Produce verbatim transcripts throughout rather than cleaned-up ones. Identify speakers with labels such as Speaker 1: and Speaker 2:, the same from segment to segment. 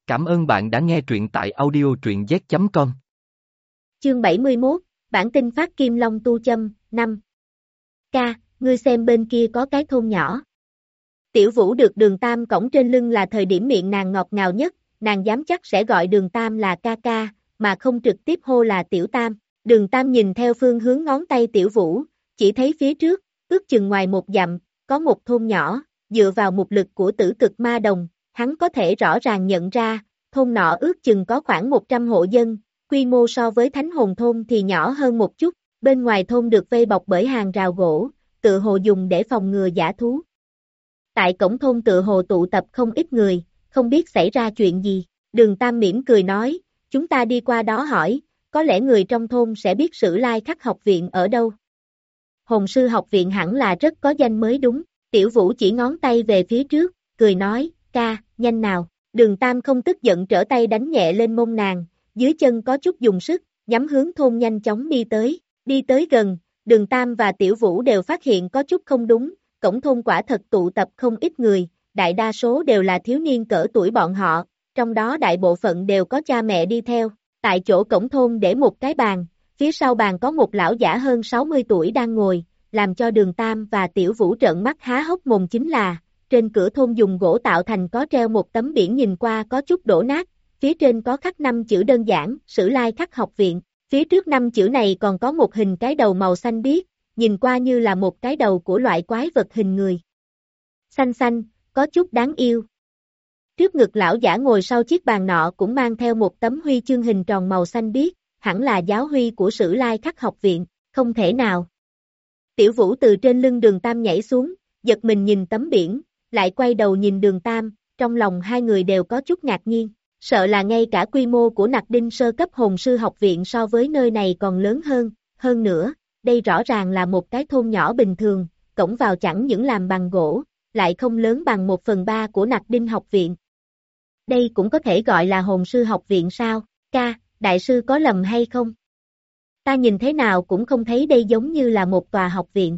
Speaker 1: Cảm ơn bạn đã nghe truyện tại audio truyện z chấm com.
Speaker 2: Chương bảy mươi mốt, bản tin phát Kim Long tu châm, năm. Ca, ngươi xem bên kia có cái thôn nhỏ. Tiểu Vũ được Đường Tam cõng trên lưng là thời điểm miệng nàng ngọt ngào nhất, nàng dám chắc sẽ gọi Đường Tam là ca ca, mà không trực tiếp hô là Tiểu Tam. Đường Tam nhìn theo phương hướng ngón tay Tiểu Vũ, chỉ thấy phía trước, ước chừng ngoài một dặm, có một thôn nhỏ, dựa vào một lực của tử cực ma đồng, hắn có thể rõ ràng nhận ra, thôn nọ ước chừng có khoảng một trăm hộ dân, quy mô so với Thánh Hồn thôn thì nhỏ hơn một chút, bên ngoài thôn được vây bọc bởi hàng rào gỗ, tự hồ dùng để phòng ngừa dã thú. Tại cổng thôn tự hồ tụ tập không ít người, không biết xảy ra chuyện gì, Đường Tam mỉm cười nói, chúng ta đi qua đó hỏi, có lẽ người trong thôn sẽ biết Sử Lai Khắc học viện ở đâu. Hồn sư học viện hẳn là rất có danh mới đúng, Tiểu Vũ chỉ ngón tay về phía trước, cười nói, ca, nhanh nào, Đường Tam không tức giận trở tay đánh nhẹ lên mông nàng, dưới chân có chút dùng sức, nhắm hướng thôn nhanh chóng đi tới, đi tới gần, Đường Tam và Tiểu Vũ đều phát hiện có chút không đúng, cổng thôn quả thật tụ tập không ít người, đại đa số đều là thiếu niên cỡ tuổi bọn họ, trong đó đại bộ phận đều có cha mẹ đi theo, tại chỗ cổng thôn để một cái bàn, phía sau bàn có một lão giả hơn sáu mươi tuổi đang ngồi, làm cho Đường Tam và Tiểu Vũ trợn mắt há hốc mồm chính là, trên cửa thôn dùng gỗ tạo thành có treo một tấm biển nhìn qua có chút đổ nát, phía trên có khắc năm chữ đơn giản, Sử Lai Khắc học viện, phía trước năm chữ này còn có một hình cái đầu màu xanh biếc, nhìn qua như là một cái đầu của loại quái vật hình người. Xanh xanh, có chút đáng yêu. Trước ngực lão giả ngồi sau chiếc bàn nọ cũng mang theo một tấm huy chương hình tròn màu xanh biếc, hẳn là giáo huy của Sử Lai Khắc học viện, không thể nào. Tiểu Vũ từ trên lưng Đường Tam nhảy xuống, giật mình nhìn tấm biển, lại quay đầu nhìn Đường Tam, trong lòng hai người đều có chút ngạc nhiên, sợ là ngay cả quy mô của Nặc Đinh sơ cấp hồn sư học viện so với nơi này còn lớn hơn, hơn nữa, đây rõ ràng là một cái thôn nhỏ bình thường, cổng vào chẳng những làm bằng gỗ, lại không lớn bằng một phần ba của Nặc Đinh học viện. Đây cũng có thể gọi là hồn sư học viện sao, ca, đại sư có lầm hay không? Ta nhìn thế nào cũng không thấy đây giống như là một tòa học viện.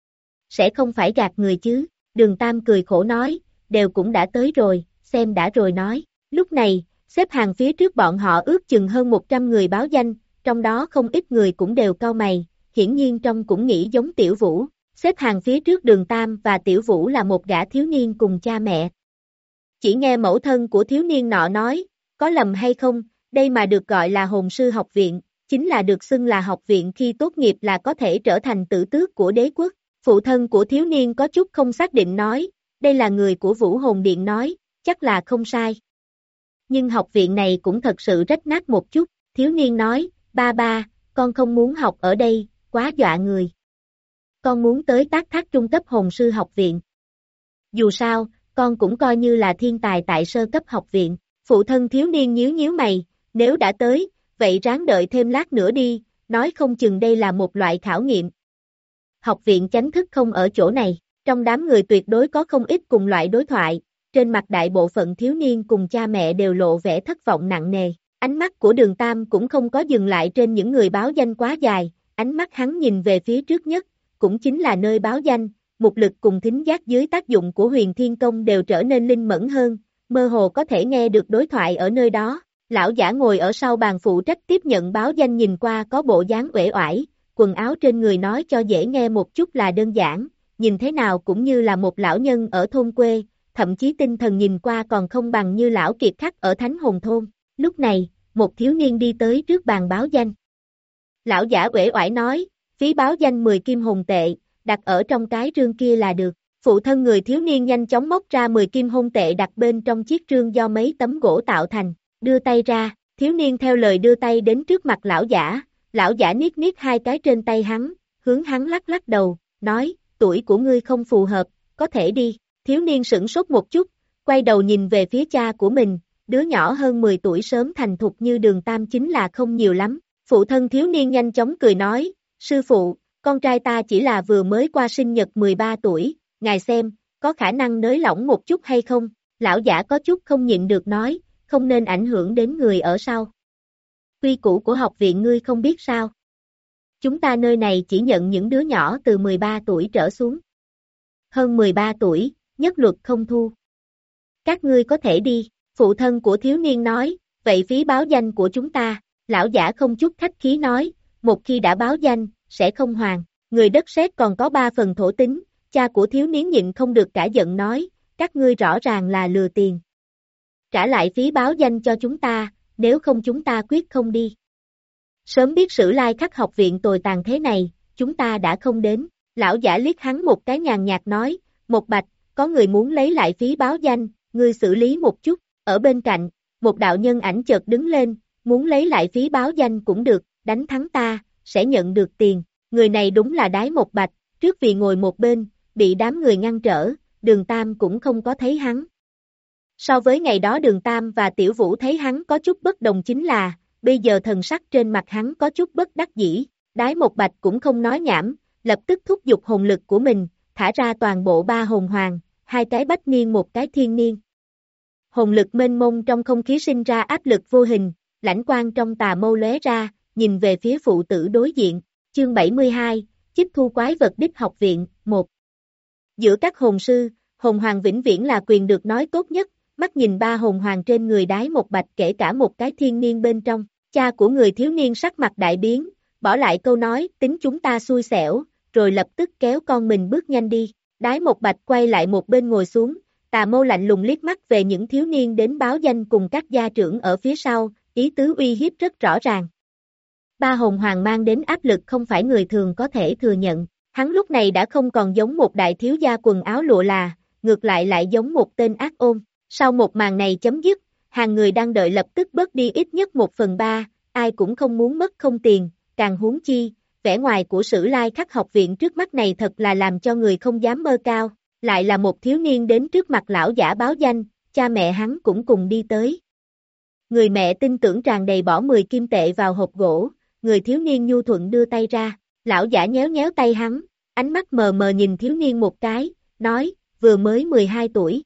Speaker 2: Sẽ không phải gạt người chứ, Đường Tam cười khổ nói, đều cũng đã tới rồi, xem đã rồi nói. Lúc này, xếp hàng phía trước bọn họ ước chừng hơn một trăm người báo danh, trong đó không ít người cũng đều cau mày, hiển nhiên trông cũng nghĩ giống Tiểu Vũ. Xếp hàng phía trước Đường Tam và Tiểu Vũ là một gã thiếu niên cùng cha mẹ. Chỉ nghe mẫu thân của thiếu niên nọ nói, có lầm hay không, đây mà được gọi là hồn sư học viện, chính là được xưng là học viện khi tốt nghiệp là có thể trở thành tử tước của đế quốc. Phụ thân của thiếu niên có chút không xác định nói, đây là người của Vũ Hồn Điện nói, chắc là không sai. Nhưng học viện này cũng thật sự rách nát một chút, thiếu niên nói, ba ba, con không muốn học ở đây, quá dọa người. Con muốn tới Tác Thác trung cấp hồn sư học viện. Dù sao, con cũng coi như là thiên tài tại sơ cấp học viện, phụ thân thiếu niên nhíu nhíu mày, nếu đã tới, vậy ráng đợi thêm lát nữa đi, nói không chừng đây là một loại khảo nghiệm. Học viện chánh thức không ở chỗ này, trong đám người tuyệt đối có không ít cùng loại đối thoại, trên mặt đại bộ phận thiếu niên cùng cha mẹ đều lộ vẻ thất vọng nặng nề, ánh mắt của Đường Tam cũng không có dừng lại trên những người báo danh quá dài, ánh mắt hắn nhìn về phía trước nhất, cũng chính là nơi báo danh, mục lực cùng thính giác dưới tác dụng của Huyền Thiên Công đều trở nên linh mẫn hơn, mơ hồ có thể nghe được đối thoại ở nơi đó. Lão giả ngồi ở sau bàn phụ trách tiếp nhận báo danh nhìn qua có bộ dáng uể oải, quần áo trên người nói cho dễ nghe một chút là đơn giản, nhìn thế nào cũng như là một lão nhân ở thôn quê, thậm chí tinh thần nhìn qua còn không bằng như lão kiệt khắc ở Thánh Hồn thôn. Lúc này, một thiếu niên đi tới trước bàn báo danh. Lão giả uể oải nói, phí báo danh mười kim hồn tệ, đặt ở trong cái rương kia là được. Phụ thân người thiếu niên nhanh chóng móc ra mười kim hồn tệ đặt bên trong chiếc rương do mấy tấm gỗ tạo thành, đưa tay ra, thiếu niên theo lời đưa tay đến trước mặt lão giả, lão giả niết niết hai cái trên tay hắn, hướng hắn lắc lắc đầu, nói, tuổi của ngươi không phù hợp, có thể đi. Thiếu niên sửng sốt một chút, quay đầu nhìn về phía cha của mình, đứa nhỏ hơn mười tuổi sớm thành thục như Đường Tam chính là không nhiều lắm. Phụ thân thiếu niên nhanh chóng cười nói, sư phụ, con trai ta chỉ là vừa mới qua sinh nhật mười ba tuổi, ngài xem, có khả năng nới lỏng một chút hay không? Lão giả có chút không nhịn được nói, không nên ảnh hưởng đến người ở sau. Quy củ của học viện ngươi không biết sao? Chúng ta nơi này chỉ nhận những đứa nhỏ từ mười ba tuổi trở xuống. Hơn mười ba tuổi, nhất luật không thu. Các ngươi có thể đi, Phụ thân của thiếu niên nói, vậy phí báo danh của chúng ta, lão giả không chút khách khí nói, một khi đã báo danh, sẽ không hoàn. Người đất sét còn có ba phần thổ tính, cha của thiếu niên nhịn không được cả giận nói, các ngươi rõ ràng là lừa tiền. Trả lại phí báo danh cho chúng ta, nếu không chúng ta quyết không đi. Sớm biết Sử Lai Khắc học viện tồi tàn thế này, chúng ta đã không đến. Lão giả liếc hắn một cái nhàn nhạt nói, một bạch, có người muốn lấy lại phí báo danh, ngươi xử lý một chút. Ở bên cạnh, một đạo nhân ảnh chợt đứng lên, muốn lấy lại phí báo danh cũng được, đánh thắng ta, sẽ nhận được tiền. Người này đúng là Đái Một Bạch, trước vì ngồi một bên, bị đám người ngăn trở, Đường Tam cũng không có thấy hắn. So với ngày đó Đường Tam và Tiểu Vũ thấy hắn có chút bất đồng chính là, bây giờ thần sắc trên mặt hắn có chút bất đắc dĩ, Đái Một Bạch cũng không nói nhảm, lập tức thúc giục hồn lực của mình, thả ra toàn bộ ba hồn hoàng, hai cái bách niên một cái thiên niên. Hồn lực mênh mông trong không khí sinh ra áp lực vô hình, lãnh quang trong tà mâu lóe ra, nhìn về phía phụ tử đối diện, chương bảy mươi hai, chích thu quái vật đích học viện, một. Giữa các hồn sư, hồn hoàng vĩnh viễn là quyền được nói tốt nhất, mắt nhìn ba hồn hoàng trên người Đái Một Bạch kể cả một cái thiên niên bên trong, cha của người thiếu niên sắc mặt đại biến, bỏ lại câu nói tính chúng ta xui xẻo, rồi lập tức kéo con mình bước nhanh đi, Đái Một Bạch quay lại một bên ngồi xuống, tà mâu lạnh lùng liếc mắt về những thiếu niên đến báo danh cùng các gia trưởng ở phía sau, ý tứ uy hiếp rất rõ ràng. Ba hồn hoàng mang đến áp lực không phải người thường có thể thừa nhận, hắn lúc này đã không còn giống một đại thiếu gia quần áo lụa là, ngược lại lại giống một tên ác ôn. Sau một màn này chấm dứt, hàng người đang đợi lập tức bớt đi ít nhất một phần ba, ai cũng không muốn mất không tiền, càng huống chi, vẻ ngoài của Sử Lai Khắc học viện trước mắt này thật là làm cho người không dám mơ cao, lại là một thiếu niên đến trước mặt lão giả báo danh, cha mẹ hắn cũng cùng đi tới. Người mẹ tin tưởng tràn đầy bỏ mười kim tệ vào hộp gỗ, người thiếu niên nhu thuận đưa tay ra, lão giả nhéo nhéo tay hắn, ánh mắt mờ mờ nhìn thiếu niên một cái, nói, vừa mới mười hai tuổi.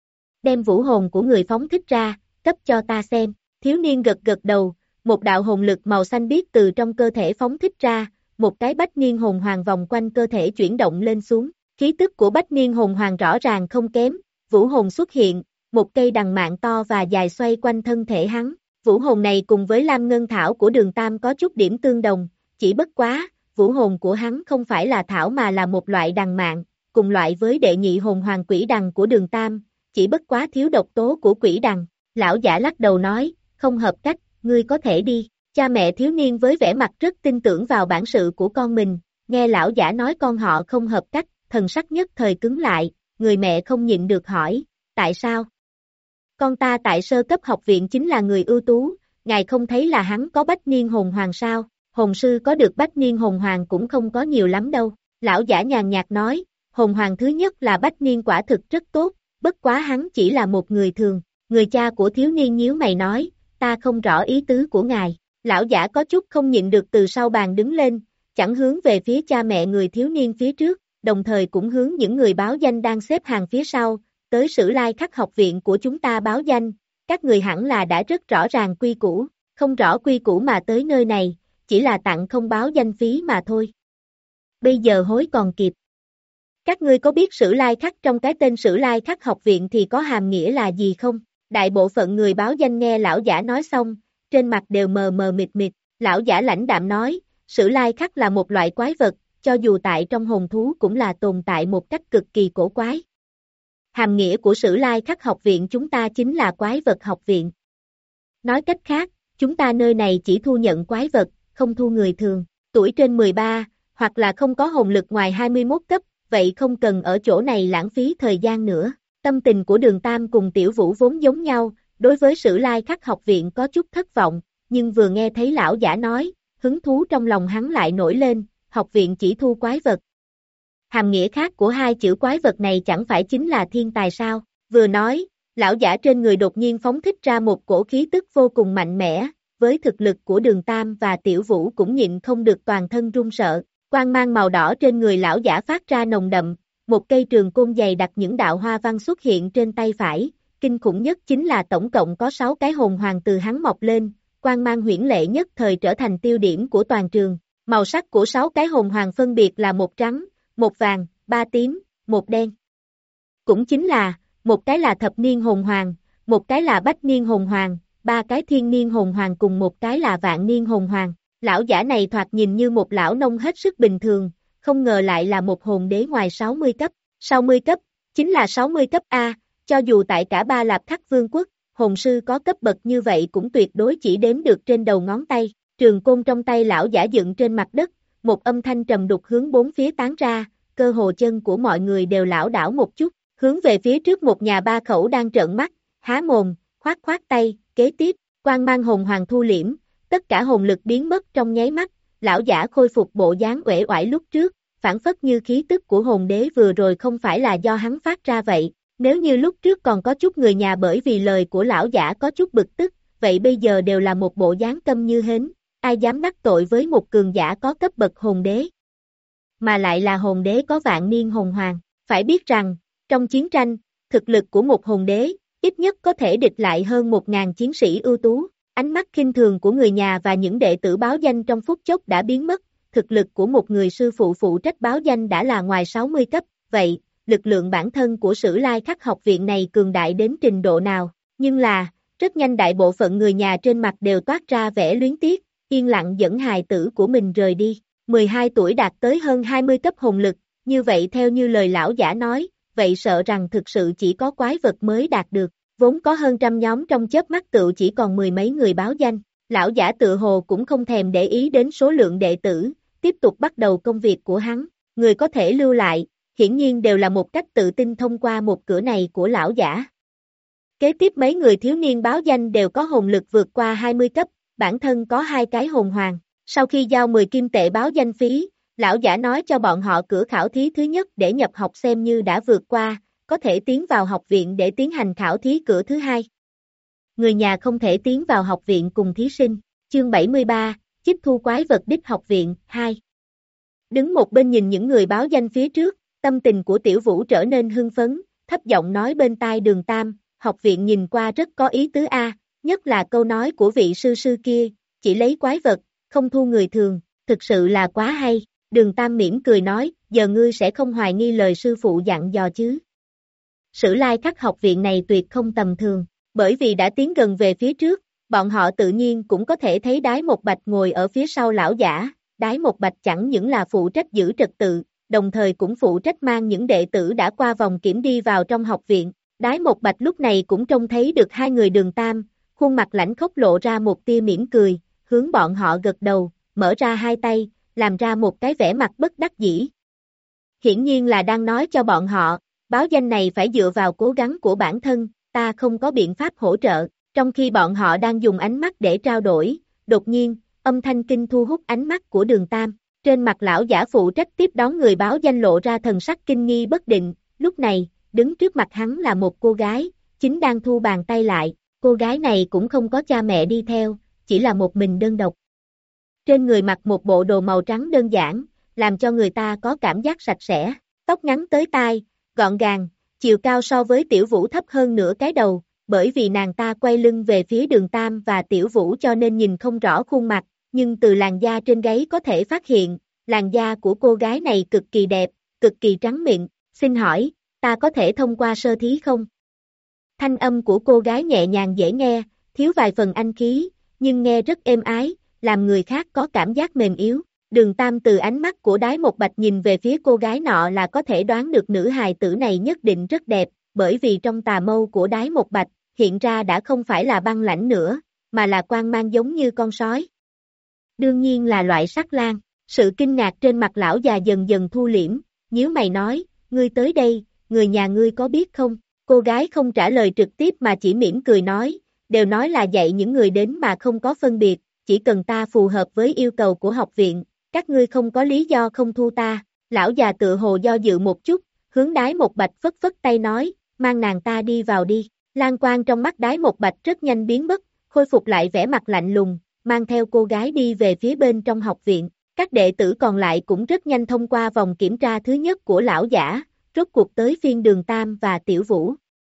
Speaker 2: Đem vũ hồn của người phóng thích ra, cấp cho ta xem, thiếu niên gật gật đầu, một đạo hồn lực màu xanh biếc từ trong cơ thể phóng thích ra, một cái bách niên hồn hoàng vòng quanh cơ thể chuyển động lên xuống, khí tức của bách niên hồn hoàng rõ ràng không kém, vũ hồn xuất hiện, một cây đằng mạn to và dài xoay quanh thân thể hắn, vũ hồn này cùng với Lam Ngân Thảo của Đường Tam có chút điểm tương đồng, chỉ bất quá, vũ hồn của hắn không phải là thảo mà là một loại đằng mạn, cùng loại với đệ nhị hồn hoàng quỷ đằng của Đường Tam, chỉ bất quá thiếu độc tố của quỷ đằng, lão giả lắc đầu nói, không hợp cách, ngươi có thể đi, cha mẹ thiếu niên với vẻ mặt rất tin tưởng vào bản sự của con mình, nghe lão giả nói con họ không hợp cách, thần sắc nhất thời cứng lại, người mẹ không nhịn được hỏi, tại sao? Con ta tại sơ cấp học viện chính là người ưu tú, ngài không thấy là hắn có bách niên hồn hoàng sao, hồn sư có được bách niên hồn hoàng cũng không có nhiều lắm đâu, lão giả nhàn nhạt nói, hồn hoàng thứ nhất là bách niên quả thực rất tốt, bất quá hắn chỉ là một người thường, người cha của thiếu niên nhíu mày nói, ta không rõ ý tứ của ngài, lão giả có chút không nhịn được từ sau bàn đứng lên, chẳng hướng về phía cha mẹ người thiếu niên phía trước, đồng thời cũng hướng những người báo danh đang xếp hàng phía sau, tới Sử Lai Khắc học viện của chúng ta báo danh, các người hẳn là đã rất rõ ràng quy củ, không rõ quy củ mà tới nơi này, chỉ là tặng không báo danh phí mà thôi. Bây giờ hối còn kịp. Các ngươi có biết Sử Lai Khắc trong cái tên Sử Lai Khắc học viện thì có hàm nghĩa là gì không? Đại bộ phận người báo danh nghe lão giả nói xong, trên mặt đều mờ mờ mịt mịt, lão giả lãnh đạm nói, Sử Lai Khắc là một loại quái vật, cho dù tại trong hồn thú cũng là tồn tại một cách cực kỳ cổ quái. Hàm nghĩa của Sử Lai Khắc học viện chúng ta chính là quái vật học viện. Nói cách khác, chúng ta nơi này chỉ thu nhận quái vật, không thu người thường, tuổi trên mười ba, hoặc là không có hồn lực ngoài hai mươi mốt cấp, vậy không cần ở chỗ này lãng phí thời gian nữa. Tâm tình của Đường Tam cùng Tiểu Vũ vốn giống nhau, đối với Sử Lai Khắc học viện có chút thất vọng, nhưng vừa nghe thấy lão giả nói, hứng thú trong lòng hắn lại nổi lên, học viện chỉ thu quái vật. Hàm nghĩa khác của hai chữ quái vật này chẳng phải chính là thiên tài sao? Vừa nói, lão giả trên người đột nhiên phóng thích ra một cổ khí tức vô cùng mạnh mẽ, với thực lực của Đường Tam và Tiểu Vũ cũng nhịn không được toàn thân run sợ. Quang mang màu đỏ trên người lão giả phát ra nồng đậm, một cây trường côn dày đặt những đạo hoa văn xuất hiện trên tay phải, kinh khủng nhất chính là tổng cộng có sáu cái hồn hoàng từ hắn mọc lên, quang mang huyễn lệ nhất thời trở thành tiêu điểm của toàn trường. Màu sắc của sáu cái hồn hoàng phân biệt là một trắng, một vàng, ba tím, một đen. Cũng chính là, một cái là thập niên hồn hoàng, một cái là bách niên hồn hoàng, ba cái thiên niên hồn hoàng cùng một cái là vạn niên hồn hoàng. Lão giả này thoạt nhìn như một lão nông hết sức bình thường, không ngờ lại là một hồn đế ngoài sáu mươi cấp. sáu mươi cấp, chính là sáu mươi cấp A, cho dù tại cả ba Lạp Khắc Vương quốc, hồn sư có cấp bậc như vậy cũng tuyệt đối chỉ đếm được trên đầu ngón tay. Trường côn trong tay lão giả dựng trên mặt đất, một âm thanh trầm đục hướng bốn phía tán ra, cơ hồ chân của mọi người đều lảo đảo một chút, hướng về phía trước một nhà ba khẩu đang trợn mắt, há mồm, khoát khoát tay, kế tiếp, quang mang hồn hoàng thu liễm, tất cả hồn lực biến mất trong nháy mắt, lão giả khôi phục bộ dáng uể oải lúc trước, phản phất như khí tức của hồn đế vừa rồi không phải là do hắn phát ra vậy. Nếu như lúc trước còn có chút người nhà bởi vì lời của lão giả có chút bực tức, vậy bây giờ đều là một bộ dáng câm như hến, ai dám đắc tội với một cường giả có cấp bậc hồn đế. Mà lại là hồn đế có vạn niên hồn hoàng, phải biết rằng, trong chiến tranh, thực lực của một hồn đế, ít nhất có thể địch lại hơn một ngàn chiến sĩ ưu tú, ánh mắt khinh thường của người nhà và những đệ tử báo danh trong phút chốc đã biến mất, thực lực của một người sư phụ phụ trách báo danh đã là ngoài sáu mươi cấp, vậy, lực lượng bản thân của Sử Lai Khắc học viện này cường đại đến trình độ nào, nhưng là, rất nhanh đại bộ phận người nhà trên mặt đều toát ra vẻ luyến tiếc, yên lặng dẫn hài tử của mình rời đi, mười hai tuổi đạt tới hơn hai mươi cấp hồn lực, như vậy theo như lời lão giả nói, vậy sợ rằng thực sự chỉ có quái vật mới đạt được, vốn có hơn trăm nhóm trong chớp mắt tựu chỉ còn mười mấy người báo danh, lão giả tự hồ cũng không thèm để ý đến số lượng đệ tử, tiếp tục bắt đầu công việc của hắn, người có thể lưu lại, hiển nhiên đều là một cách tự tin thông qua một cửa này của lão giả. Kế tiếp mấy người thiếu niên báo danh đều có hồn lực vượt qua hai mươi cấp, bản thân có hai cái hồn hoàng, sau khi giao mười kim tệ báo danh phí, lão giả nói cho bọn họ cửa khảo thí thứ nhất để nhập học xem như đã vượt qua, có thể tiến vào học viện để tiến hành khảo thí cửa thứ hai. Người nhà không thể tiến vào học viện cùng thí sinh, chương bảy mươi ba, chích thu quái vật đích học viện, hai. Đứng một bên nhìn những người báo danh phía trước, tâm tình của Tiểu Vũ trở nên hưng phấn, thấp giọng nói bên tai Đường Tam, học viện nhìn qua rất có ý tứ a, nhất là câu nói của vị sư sư kia, chỉ lấy quái vật, không thu người thường, thực sự là quá hay. Đường Tam mỉm cười nói, giờ ngươi sẽ không hoài nghi lời sư phụ dặn dò chứ. Sử Lai Khắc học viện này tuyệt không tầm thường, bởi vì đã tiến gần về phía trước, bọn họ tự nhiên cũng có thể thấy Đái Một Bạch ngồi ở phía sau lão giả, Đái Một Bạch chẳng những là phụ trách giữ trật tự, đồng thời cũng phụ trách mang những đệ tử đã qua vòng kiểm đi vào trong học viện. Đái Một Bạch lúc này cũng trông thấy được hai người Đường Tam, khuôn mặt lãnh khốc lộ ra một tia mỉm cười, hướng bọn họ gật đầu, mở ra hai tay, làm ra một cái vẻ mặt bất đắc dĩ. Hiển nhiên là đang nói cho bọn họ, báo danh này phải dựa vào cố gắng của bản thân, ta không có biện pháp hỗ trợ, trong khi bọn họ đang dùng ánh mắt để trao đổi, đột nhiên, âm thanh kinh thu hút ánh mắt của Đường Tam, trên mặt lão giả phụ trách tiếp đón người báo danh lộ ra thần sắc kinh nghi bất định, lúc này, đứng trước mặt hắn là một cô gái, chính đang thu bàn tay lại, cô gái này cũng không có cha mẹ đi theo, chỉ là một mình đơn độc. Trên người mặc một bộ đồ màu trắng đơn giản, làm cho người ta có cảm giác sạch sẽ, tóc ngắn tới tai, gọn gàng, chiều cao so với Tiểu Vũ thấp hơn nửa cái đầu, bởi vì nàng ta quay lưng về phía Đường Tam và Tiểu Vũ cho nên nhìn không rõ khuôn mặt, nhưng từ làn da trên gáy có thể phát hiện, làn da của cô gái này cực kỳ đẹp, cực kỳ trắng mịn, xin hỏi, ta có thể thông qua sơ thí không? Thanh âm của cô gái nhẹ nhàng dễ nghe, thiếu vài phần anh khí, nhưng nghe rất êm ái, làm người khác có cảm giác mềm yếu. Đường Tam từ ánh mắt của Đái Một Bạch nhìn về phía cô gái nọ là có thể đoán được nữ hài tử này nhất định rất đẹp, bởi vì trong tà mâu của Đái Một Bạch, hiện ra đã không phải là băng lãnh nữa, mà là quang mang giống như con sói. Đương nhiên là loại sắc lang, sự kinh ngạc trên mặt lão già dần dần thu liễm, nhíu mày nói, ngươi tới đây, người nhà ngươi có biết không? Cô gái không trả lời trực tiếp mà chỉ mỉm cười nói, đều nói là dạy những người đến mà không có phân biệt, chỉ cần ta phù hợp với yêu cầu của học viện, các ngươi không có lý do không thu ta. Lão già tự hồ do dự một chút, hướng Đái Một Bạch phất phất tay nói, mang nàng ta đi vào đi. Lan quang trong mắt Đái Một Bạch rất nhanh biến mất, khôi phục lại vẻ mặt lạnh lùng, mang theo cô gái đi về phía bên trong học viện. Các đệ tử còn lại cũng rất nhanh thông qua vòng kiểm tra thứ nhất của lão giả, rốt cuộc tới phiên Đường Tam và Tiểu Vũ.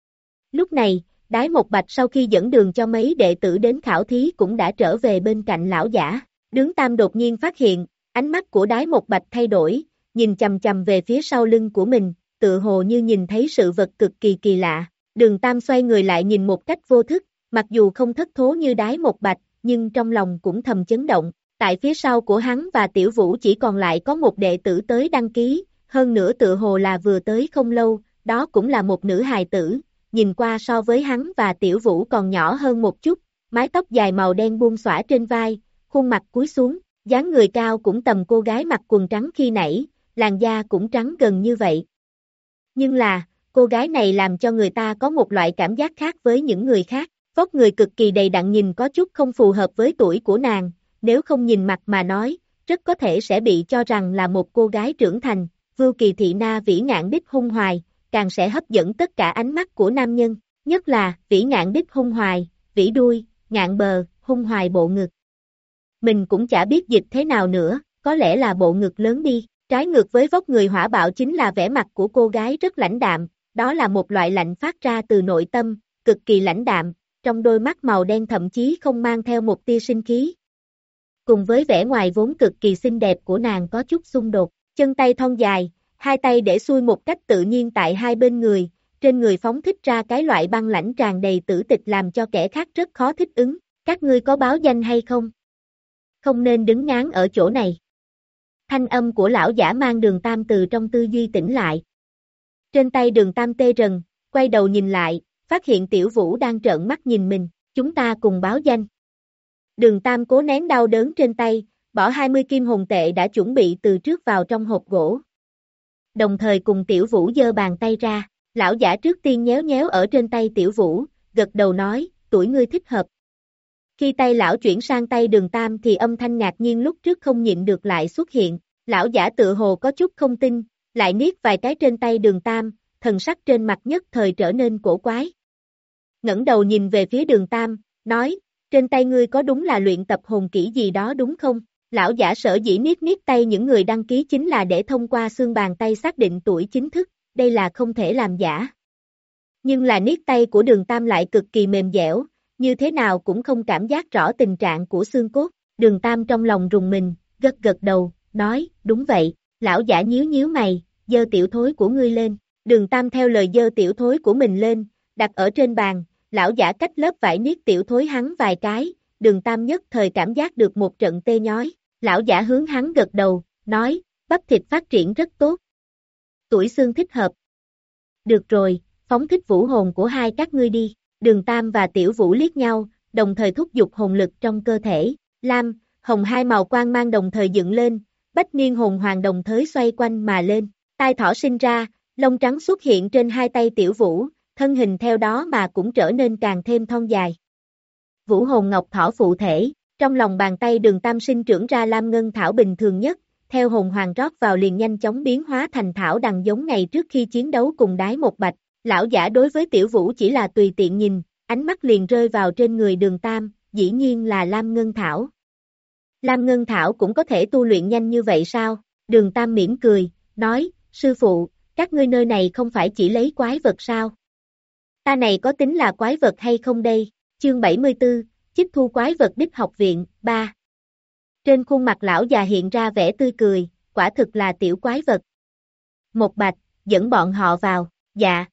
Speaker 2: Lúc này, Đái Một Bạch sau khi dẫn đường cho mấy đệ tử đến khảo thí cũng đã trở về bên cạnh lão giả. Đường Tam đột nhiên phát hiện, ánh mắt của Đái Một Bạch thay đổi, nhìn chằm chằm về phía sau lưng của mình, tự hồ như nhìn thấy sự vật cực kỳ kỳ lạ. Đường Tam xoay người lại nhìn một cách vô thức, mặc dù không thất thố như Đái Một Bạch, nhưng trong lòng cũng thầm chấn động. Tại phía sau của hắn và Tiểu Vũ chỉ còn lại có một đệ tử tới đăng ký, hơn nữa tự hồ là vừa tới không lâu, đó cũng là một nữ hài tử, nhìn qua so với hắn và Tiểu Vũ còn nhỏ hơn một chút, mái tóc dài màu đen buông xõa trên vai, khuôn mặt cúi xuống, dáng người cao cũng tầm cô gái mặc quần trắng khi nãy, làn da cũng trắng gần như vậy. Nhưng là, cô gái này làm cho người ta có một loại cảm giác khác với những người khác, vóc người cực kỳ đầy đặn nhìn có chút không phù hợp với tuổi của nàng, nếu không nhìn mặt mà nói, rất có thể sẽ bị cho rằng là một cô gái trưởng thành, Vưu Kỳ Thị Na vĩ ngạn đích hung hoài, càng sẽ hấp dẫn tất cả ánh mắt của nam nhân, nhất là, vĩ ngạn đích hung hoài, vĩ đuôi, ngạn bờ, hung hoài bộ ngực. Mình cũng chả biết dịch thế nào nữa, có lẽ là bộ ngực lớn đi, trái ngược với vóc người hỏa bạo chính là vẻ mặt của cô gái rất lãnh đạm, đó là một loại lạnh phát ra từ nội tâm, cực kỳ lãnh đạm, trong đôi mắt màu đen thậm chí không mang theo một tia sinh khí. Cùng với vẻ ngoài vốn cực kỳ xinh đẹp của nàng có chút xung đột, chân tay thon dài, hai tay để xuôi một cách tự nhiên tại hai bên người, trên người phóng thích ra cái loại băng lãnh tràn đầy tử tịch làm cho kẻ khác rất khó thích ứng, các ngươi có báo danh hay không? Không nên đứng ngán ở chỗ này. Thanh âm của lão giả mang Đường Tam từ trong tư duy tỉnh lại. Trên tay Đường Tam tê rần, quay đầu nhìn lại, phát hiện Tiểu Vũ đang trợn mắt nhìn mình, chúng ta cùng báo danh. Đường Tam cố nén đau đớn trên tay, bỏ hai mươi kim hồn tệ đã chuẩn bị từ trước vào trong hộp gỗ. Đồng thời cùng Tiểu Vũ giơ bàn tay ra, lão giả trước tiên nhéo nhéo ở trên tay Tiểu Vũ, gật đầu nói, tuổi ngươi thích hợp. Khi tay lão chuyển sang tay Đường Tam thì âm thanh ngạc nhiên lúc trước không nhịn được lại xuất hiện, lão giả tự hồ có chút không tin, lại niết vài cái trên tay Đường Tam, thần sắc trên mặt nhất thời trở nên cổ quái. Ngẩng đầu nhìn về phía Đường Tam, nói, trên tay ngươi có đúng là luyện tập hồn kỹ gì đó đúng không? Lão giả sở dĩ niết niết tay những người đăng ký chính là để thông qua xương bàn tay xác định tuổi chính thức, đây là không thể làm giả. Nhưng là niết tay của Đường Tam lại cực kỳ mềm dẻo, như thế nào cũng không cảm giác rõ tình trạng của xương cốt. Đường Tam trong lòng rùng mình, gật gật đầu, nói, đúng vậy, lão giả nhíu nhíu mày, giơ tiểu thối của ngươi lên. Đường Tam theo lời giơ tiểu thối của mình lên, đặt ở trên bàn, lão giả cách lớp vải niết tiểu thối hắn vài cái, Đường Tam nhất thời cảm giác được một trận tê nhói, lão giả hướng hắn gật đầu, nói, bắp thịt phát triển rất tốt. Tuổi xương thích hợp. Được rồi, phóng thích vũ hồn của hai các ngươi đi. Đường Tam và Tiểu Vũ liếc nhau, đồng thời thúc giục hồn lực trong cơ thể, lam, hồng hai màu quang mang đồng thời dựng lên, bách niên hồn hoàng đồng thời xoay quanh mà lên, tai thỏ sinh ra, lông trắng xuất hiện trên hai tay Tiểu Vũ, thân hình theo đó mà cũng trở nên càng thêm thon dài. Vũ hồn ngọc thỏ phụ thể, trong lòng bàn tay Đường Tam sinh trưởng ra lam ngân thảo bình thường nhất, theo hồn hoàng rót vào liền nhanh chóng biến hóa thành thảo đằng giống ngày trước khi chiến đấu cùng Đái Một Bạch. Lão giả đối với Tiểu Vũ chỉ là tùy tiện nhìn, ánh mắt liền rơi vào trên người Đường Tam, dĩ nhiên là Lam Ngân Thảo. Lam Ngân Thảo cũng có thể tu luyện nhanh như vậy sao? Đường Tam mỉm cười, nói, sư phụ, các ngươi nơi này không phải chỉ lấy quái vật sao? Ta này có tính là quái vật hay không đây? Chương bảy mươi tư, Chích thu quái vật đích học viện, ba. Trên khuôn mặt lão già hiện ra vẻ tươi cười, quả thực là tiểu quái vật. Một Bạch, dẫn bọn họ vào, dạ.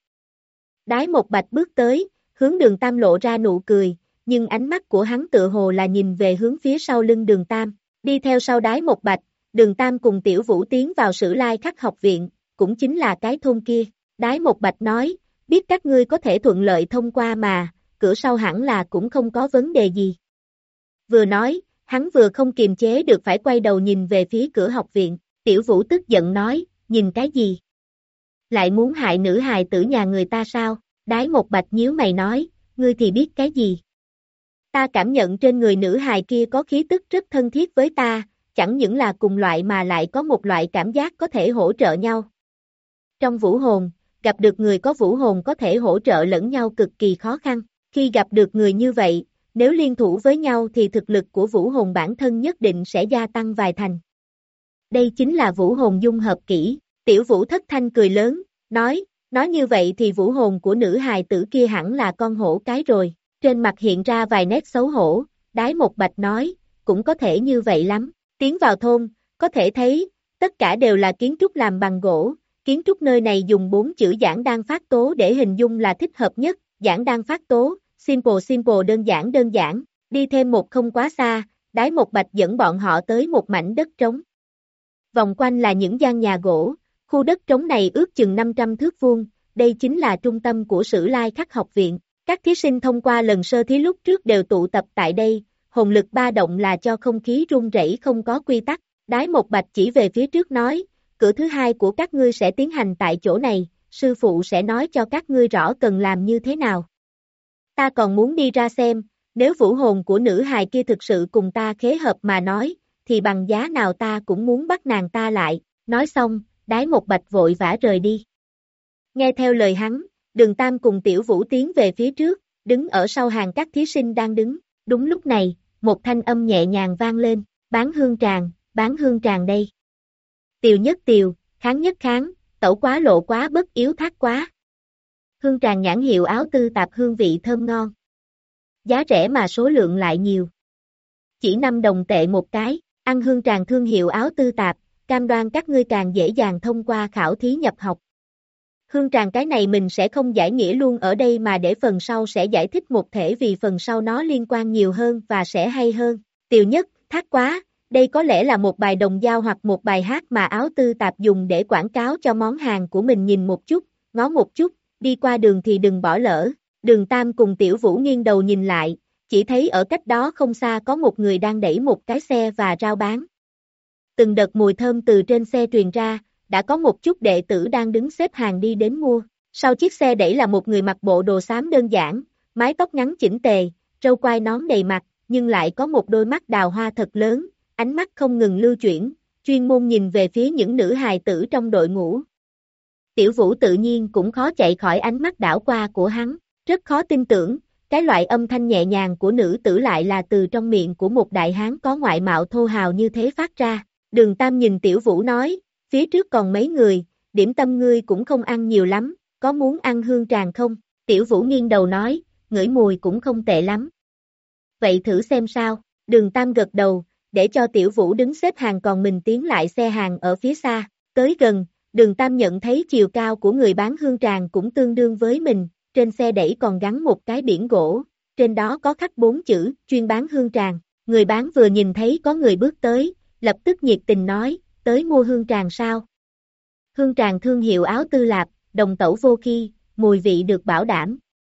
Speaker 2: Đái Một Bạch bước tới, hướng Đường Tam lộ ra nụ cười, nhưng ánh mắt của hắn tự hồ là nhìn về hướng phía sau lưng Đường Tam, đi theo sau Đái Một Bạch, Đường Tam cùng Tiểu Vũ tiến vào Sử Lai Khắc học viện, cũng chính là cái thôn kia. Đái Một Bạch nói, biết các ngươi có thể thuận lợi thông qua mà, cửa sau hẳn là cũng không có vấn đề gì. Vừa nói, hắn vừa không kiềm chế được phải quay đầu nhìn về phía cửa học viện, Tiểu Vũ tức giận nói, nhìn cái gì? Lại muốn hại nữ hài tử nhà người ta sao? Đái Một Bạch nhíu mày nói, ngươi thì biết cái gì? Ta cảm nhận trên người nữ hài kia có khí tức rất thân thiết với ta, chẳng những là cùng loại mà lại có một loại cảm giác có thể hỗ trợ nhau. Trong vũ hồn, gặp được người có vũ hồn có thể hỗ trợ lẫn nhau cực kỳ khó khăn, khi gặp được người như vậy, nếu liên thủ với nhau thì thực lực của vũ hồn bản thân nhất định sẽ gia tăng vài thành. Đây chính là vũ hồn dung hợp kỹ. Tiểu Vũ thất thanh cười lớn, nói, nói như vậy thì vũ hồn của nữ hài tử kia hẳn là con hổ cái rồi, trên mặt hiện ra vài nét xấu hổ, Đái Một Bạch nói, cũng có thể như vậy lắm, tiến vào thôn, có thể thấy, tất cả đều là kiến trúc làm bằng gỗ, kiến trúc nơi này dùng bốn chữ giản đan phát tố để hình dung là thích hợp nhất, giản đan phát tố, simple simple đơn giản đơn giản, đi thêm một không quá xa, Đái Một Bạch dẫn bọn họ tới một mảnh đất trống. Vòng quanh là những gian nhà gỗ, khu đất trống này ước chừng năm trăm thước vuông, đây chính là trung tâm của Sử Lai Khắc học viện. Các thí sinh thông qua lần sơ thí lúc trước đều tụ tập tại đây, hồn lực ba động là cho không khí rung rẩy không có quy tắc. Đái Một Bạch chỉ về phía trước nói, cửa thứ hai của các ngươi sẽ tiến hành tại chỗ này, sư phụ sẽ nói cho các ngươi rõ cần làm như thế nào. Ta còn muốn đi ra xem, nếu vũ hồn của nữ hài kia thực sự cùng ta khế hợp mà nói, thì bằng giá nào ta cũng muốn bắt nàng ta lại. Nói xong, Đái Một Bạch vội vã rời đi. Nghe theo lời hắn, Đường Tam cùng Tiểu Vũ tiến về phía trước, đứng ở sau hàng các thí sinh đang đứng. Đúng lúc này, một thanh âm nhẹ nhàng vang lên, bán hương tràng, bán hương tràng đây. Tiều nhất tiều, kháng nhất kháng, tẩu quá lộ quá bất yếu thác quá. Hương tràng nhãn hiệu áo tư tạp hương vị thơm ngon. Giá rẻ mà số lượng lại nhiều. Chỉ năm đồng tệ một cái, ăn hương tràng thương hiệu áo tư tạp, cam đoan các ngươi càng dễ dàng thông qua khảo thí nhập học. Hương tràng cái này mình sẽ không giải nghĩa luôn ở đây mà để phần sau sẽ giải thích một thể vì phần sau nó liên quan nhiều hơn và sẽ hay hơn. Tiều nhất, thác quá, đây có lẽ là một bài đồng dao hoặc một bài hát mà áo tư tạp dùng để quảng cáo cho món hàng của mình nhìn một chút, ngó một chút, đi qua đường thì đừng bỏ lỡ. Đường Tam cùng Tiểu Vũ nghiêng đầu nhìn lại, chỉ thấy ở cách đó không xa có một người đang đẩy một cái xe và rao bán. Từng đợt mùi thơm từ trên xe truyền ra, đã có một chút đệ tử đang đứng xếp hàng đi đến mua. Sau chiếc xe đẩy là một người mặc bộ đồ xám đơn giản, mái tóc ngắn chỉnh tề, râu quai nón đầy mặt, nhưng lại có một đôi mắt đào hoa thật lớn, ánh mắt không ngừng lưu chuyển, chuyên môn nhìn về phía những nữ hài tử trong đội ngũ. Tiểu Vũ tự nhiên cũng khó chạy khỏi ánh mắt đảo qua của hắn, rất khó tin tưởng, cái loại âm thanh nhẹ nhàng của nữ tử lại là từ trong miệng của một đại hán có ngoại mạo thô hào như thế phát ra. Đường Tam nhìn Tiểu Vũ nói, phía trước còn mấy người, điểm tâm ngươi cũng không ăn nhiều lắm, có muốn ăn hương tràng không? Tiểu Vũ nghiêng đầu nói, ngửi mùi cũng không tệ lắm. Vậy thử xem sao, Đường Tam gật đầu, để cho Tiểu Vũ đứng xếp hàng còn mình tiến lại xe hàng ở phía xa, tới gần, Đường Tam nhận thấy chiều cao của người bán hương tràng cũng tương đương với mình, trên xe đẩy còn gắn một cái biển gỗ, trên đó có khắc bốn chữ, chuyên bán hương tràng, người bán vừa nhìn thấy có người bước tới, lập tức nhiệt tình nói, tới mua hương tràng sao? Hương tràng thương hiệu áo tư lạp, đồng tẩu vô khi, mùi vị được bảo đảm.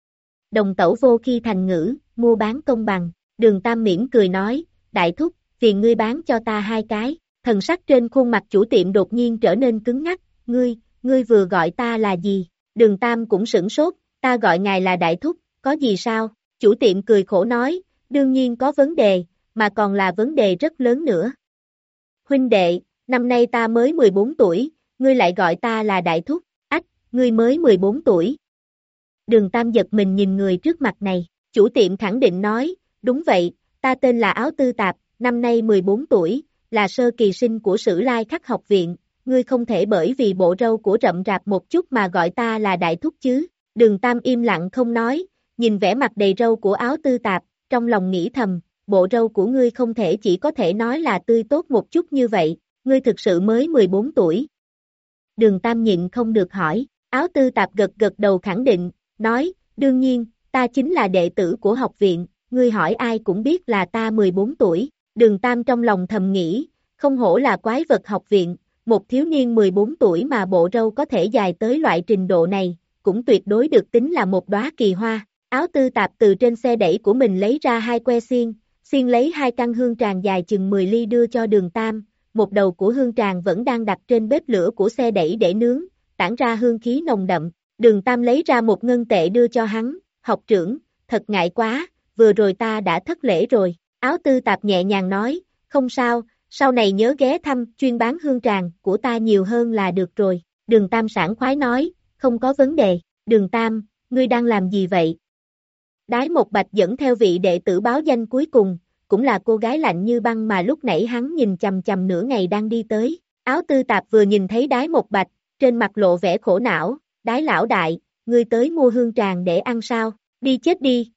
Speaker 2: Đồng tẩu vô khi thành ngữ, mua bán công bằng, Đường Tam mỉm cười nói, đại thúc, phiền ngươi bán cho ta hai cái, thần sắc trên khuôn mặt chủ tiệm đột nhiên trở nên cứng ngắc, ngươi, ngươi vừa gọi ta là gì? Đường Tam cũng sửng sốt, ta gọi ngài là đại thúc, có gì sao? Chủ tiệm cười khổ nói, đương nhiên có vấn đề, mà còn là vấn đề rất lớn nữa. Huynh đệ, năm nay ta mới mười bốn tuổi, ngươi lại gọi ta là đại thúc, ách, ngươi mới mười bốn tuổi. Đường Tam giật mình nhìn người trước mặt này, chủ tiệm khẳng định nói, đúng vậy, ta tên là Áo Tư Tạp, năm nay mười bốn tuổi, là sơ kỳ sinh của Sử Lai Khắc học viện, ngươi không thể bởi vì bộ râu của rậm rạp một chút mà gọi ta là đại thúc chứ. Đường Tam im lặng không nói, nhìn vẻ mặt đầy râu của Áo Tư Tạp, trong lòng nghĩ thầm, bộ râu của ngươi không thể chỉ có thể nói là tươi tốt một chút như vậy, ngươi thực sự mới mười bốn tuổi. Đường Tam nhịn không được hỏi, Áo Tư Tạp gật gật đầu khẳng định, nói, đương nhiên, ta chính là đệ tử của học viện, ngươi hỏi ai cũng biết là ta mười bốn tuổi. Đường Tam trong lòng thầm nghĩ, không hổ là quái vật học viện, một thiếu niên mười bốn tuổi mà bộ râu có thể dài tới loại trình độ này, cũng tuyệt đối được tính là một đóa kỳ hoa. Áo Tư Tạp từ trên xe đẩy của mình lấy ra hai que xiên, xiên lấy hai căn hương tràng dài chừng mười ly đưa cho Đường Tam, một đầu của hương tràng vẫn đang đặt trên bếp lửa của xe đẩy để nướng, tản ra hương khí nồng đậm. Đường Tam lấy ra một ngân tệ đưa cho hắn, học trưởng, thật ngại quá, vừa rồi ta đã thất lễ rồi. Áo Tư Tạp nhẹ nhàng nói, không sao, sau này nhớ ghé thăm, chuyên bán hương tràng của ta nhiều hơn là được rồi. Đường Tam sảng khoái nói, không có vấn đề. Đường Tam, ngươi đang làm gì vậy? Đái Một Bạch dẫn theo vị đệ tử báo danh cuối cùng, cũng là cô gái lạnh như băng mà lúc nãy hắn nhìn chằm chằm nửa ngày đang đi tới. Áo Tư Tạp vừa nhìn thấy Đái Một Bạch, trên mặt lộ vẻ khổ não, Đái lão đại, ngươi tới mua hương tràng để ăn sao? Đi chết đi.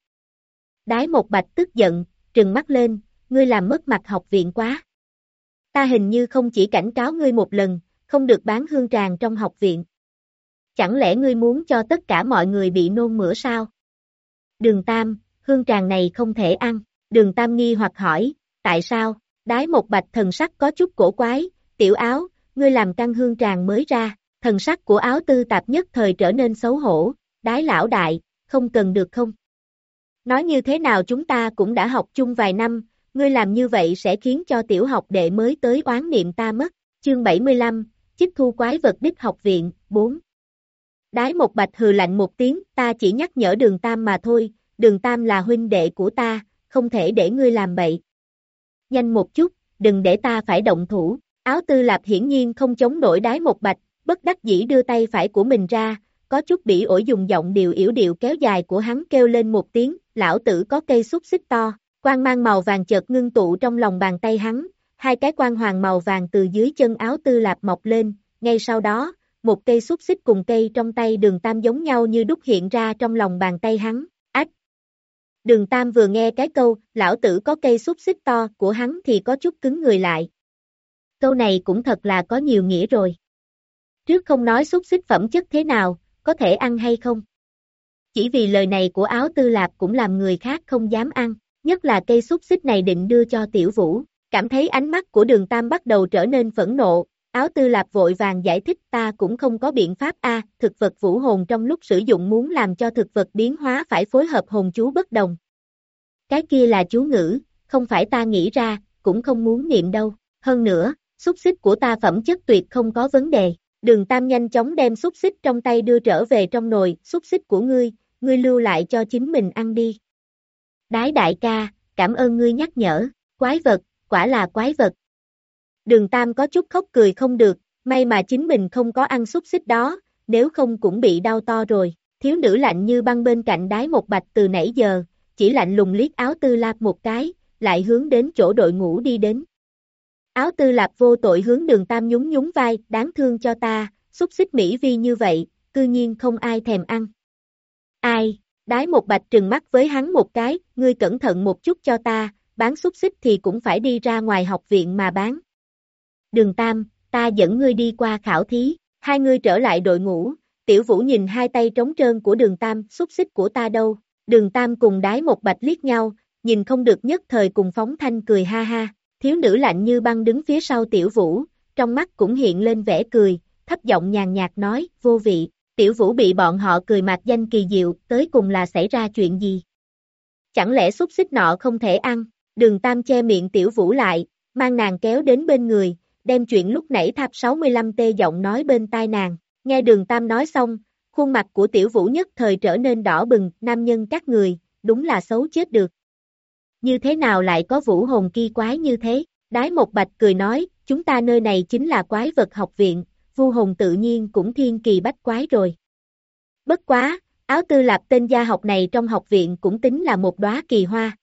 Speaker 2: Đái Một Bạch tức giận, trừng mắt lên, ngươi làm mất mặt học viện quá. Ta hình như không chỉ cảnh cáo ngươi một lần, không được bán hương tràng trong học viện. Chẳng lẽ ngươi muốn cho tất cả mọi người bị nôn mửa sao? Đường Tam, hương tràng này không thể ăn. Đường Tam nghi hoặc hỏi, tại sao? Đái một bạch thần sắc có chút cổ quái, tiểu áo, ngươi làm căn hương tràng mới ra, thần sắc của áo tư tạp nhất thời trở nên xấu hổ, đái lão đại, không cần được không? Nói như thế nào chúng ta cũng đã học chung vài năm, ngươi làm như vậy sẽ khiến cho tiểu học đệ mới tới oán niệm ta mất. Chương bảy mươi lăm, Chích thu quái vật đích học viện, bốn. Đái một bạch hừ lạnh một tiếng, ta chỉ nhắc nhở đường Tam mà thôi, đường Tam là huynh đệ của ta, không thể để ngươi làm bậy. Nhanh một chút, đừng để ta phải động thủ. Áo tư lạp hiển nhiên không chống nổi đái một bạch, bất đắc dĩ đưa tay phải của mình ra, có chút bỉ ổi dùng giọng điệu yểu điệu kéo dài của hắn kêu lên một tiếng, lão tử có cây xúc xích to, quang mang màu vàng chợt ngưng tụ trong lòng bàn tay hắn, hai cái quang hoàng màu vàng từ dưới chân áo tư lạp mọc lên, ngay sau đó, một cây xúc xích cùng cây trong tay đường Tam giống nhau như đúc hiện ra trong lòng bàn tay hắn, ách. Đường Tam vừa nghe cái câu, lão tử có cây xúc xích to của hắn thì có chút cứng người lại. Câu này cũng thật là có nhiều nghĩa rồi. Trước không nói xúc xích phẩm chất thế nào, có thể ăn hay không. Chỉ vì lời này của áo tư lạp cũng làm người khác không dám ăn, nhất là cây xúc xích này định đưa cho tiểu vũ. Cảm thấy ánh mắt của đường Tam bắt đầu trở nên phẫn nộ, áo tư lạp vội vàng giải thích ta cũng không có biện pháp a, thực vật vũ hồn trong lúc sử dụng muốn làm cho thực vật biến hóa phải phối hợp hồn chú bất đồng. Cái kia là chú ngữ, không phải ta nghĩ ra, cũng không muốn niệm đâu, hơn nữa, xúc xích của ta phẩm chất tuyệt không có vấn đề. Đường Tam nhanh chóng đem xúc xích trong tay đưa trở về trong nồi, xúc xích của ngươi, ngươi lưu lại cho chính mình ăn đi. Đái đại ca, cảm ơn ngươi nhắc nhở, quái vật, quả là quái vật. Đường Tam có chút khóc cười không được, may mà chính mình không có ăn xúc xích đó, nếu không cũng bị đau to rồi. Thiếu nữ lạnh như băng bên cạnh đái một bạch từ nãy giờ, chỉ lạnh lùng liếc áo tư lạp một cái, lại hướng đến chỗ đội ngũ đi đến. Áo tư lạp vô tội hướng đường Tam nhún nhún vai, đáng thương cho ta, xúc xích mỹ vi như vậy, cư nhiên không ai thèm ăn. Ai, đái một bạch trừng mắt với hắn một cái, ngươi cẩn thận một chút cho ta, bán xúc xích thì cũng phải đi ra ngoài học viện mà bán. Đường Tam, ta dẫn ngươi đi qua khảo thí, hai ngươi trở lại đội ngũ, tiểu vũ nhìn hai tay trống trơn của đường Tam, xúc xích của ta đâu, đường Tam cùng đái một bạch liếc nhau, nhìn không được nhất thời cùng phóng thanh cười ha ha, thiếu nữ lạnh như băng đứng phía sau tiểu vũ, trong mắt cũng hiện lên vẻ cười, thấp giọng nhàn nhạt nói, vô vị, tiểu vũ bị bọn họ cười mạc danh kỳ diệu, tới cùng là xảy ra chuyện gì? Chẳng lẽ xúc xích nọ không thể ăn, đường Tam che miệng tiểu vũ lại, mang nàng kéo đến bên người, đem chuyện lúc nãy tháp sáu mươi lăm tê giọng nói bên tai nàng, nghe đường Tam nói xong, khuôn mặt của tiểu vũ nhất thời trở nên đỏ bừng, nam nhân các người, đúng là xấu chết được. Như thế nào lại có vũ hồn kỳ quái như thế? Đái một bạch cười nói, chúng ta nơi này chính là quái vật học viện, vu hồn tự nhiên cũng thiên kỳ bách quái rồi. Bất quá, áo tư lạp tên gia học này trong học viện cũng tính là một đóa kỳ hoa.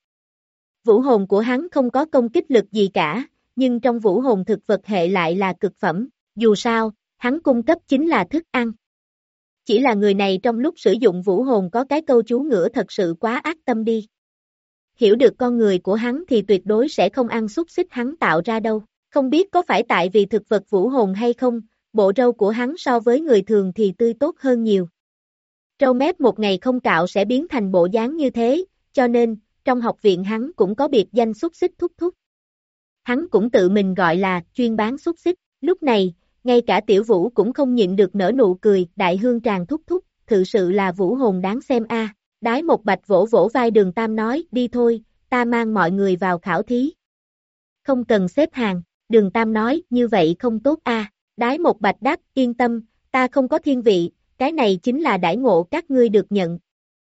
Speaker 2: Vũ hồn của hắn không có công kích lực gì cả, nhưng trong vũ hồn thực vật hệ lại là cực phẩm, dù sao, hắn cung cấp chính là thức ăn. Chỉ là người này trong lúc sử dụng vũ hồn có cái câu chú ngữ thật sự quá ác tâm đi. Hiểu được con người của hắn thì tuyệt đối sẽ không ăn xúc xích hắn tạo ra đâu. Không biết có phải tại vì thực vật vũ hồn hay không, bộ râu của hắn so với người thường thì tươi tốt hơn nhiều. Râu mép một ngày không cạo sẽ biến thành bộ dáng như thế, cho nên, trong học viện hắn cũng có biệt danh xúc xích thúc thúc. Hắn cũng tự mình gọi là chuyên bán xúc xích. Lúc này, ngay cả tiểu vũ cũng không nhịn được nở nụ cười, đại hương tràng thúc thúc, thực sự là vũ hồn đáng xem a. À. Đái một bạch vỗ vỗ vai đường Tam nói, đi thôi, ta mang mọi người vào khảo thí. Không cần xếp hàng, đường Tam nói, như vậy không tốt a. À. Đái một bạch đáp, yên tâm, ta không có thiên vị, cái này chính là đãi ngộ các ngươi được nhận.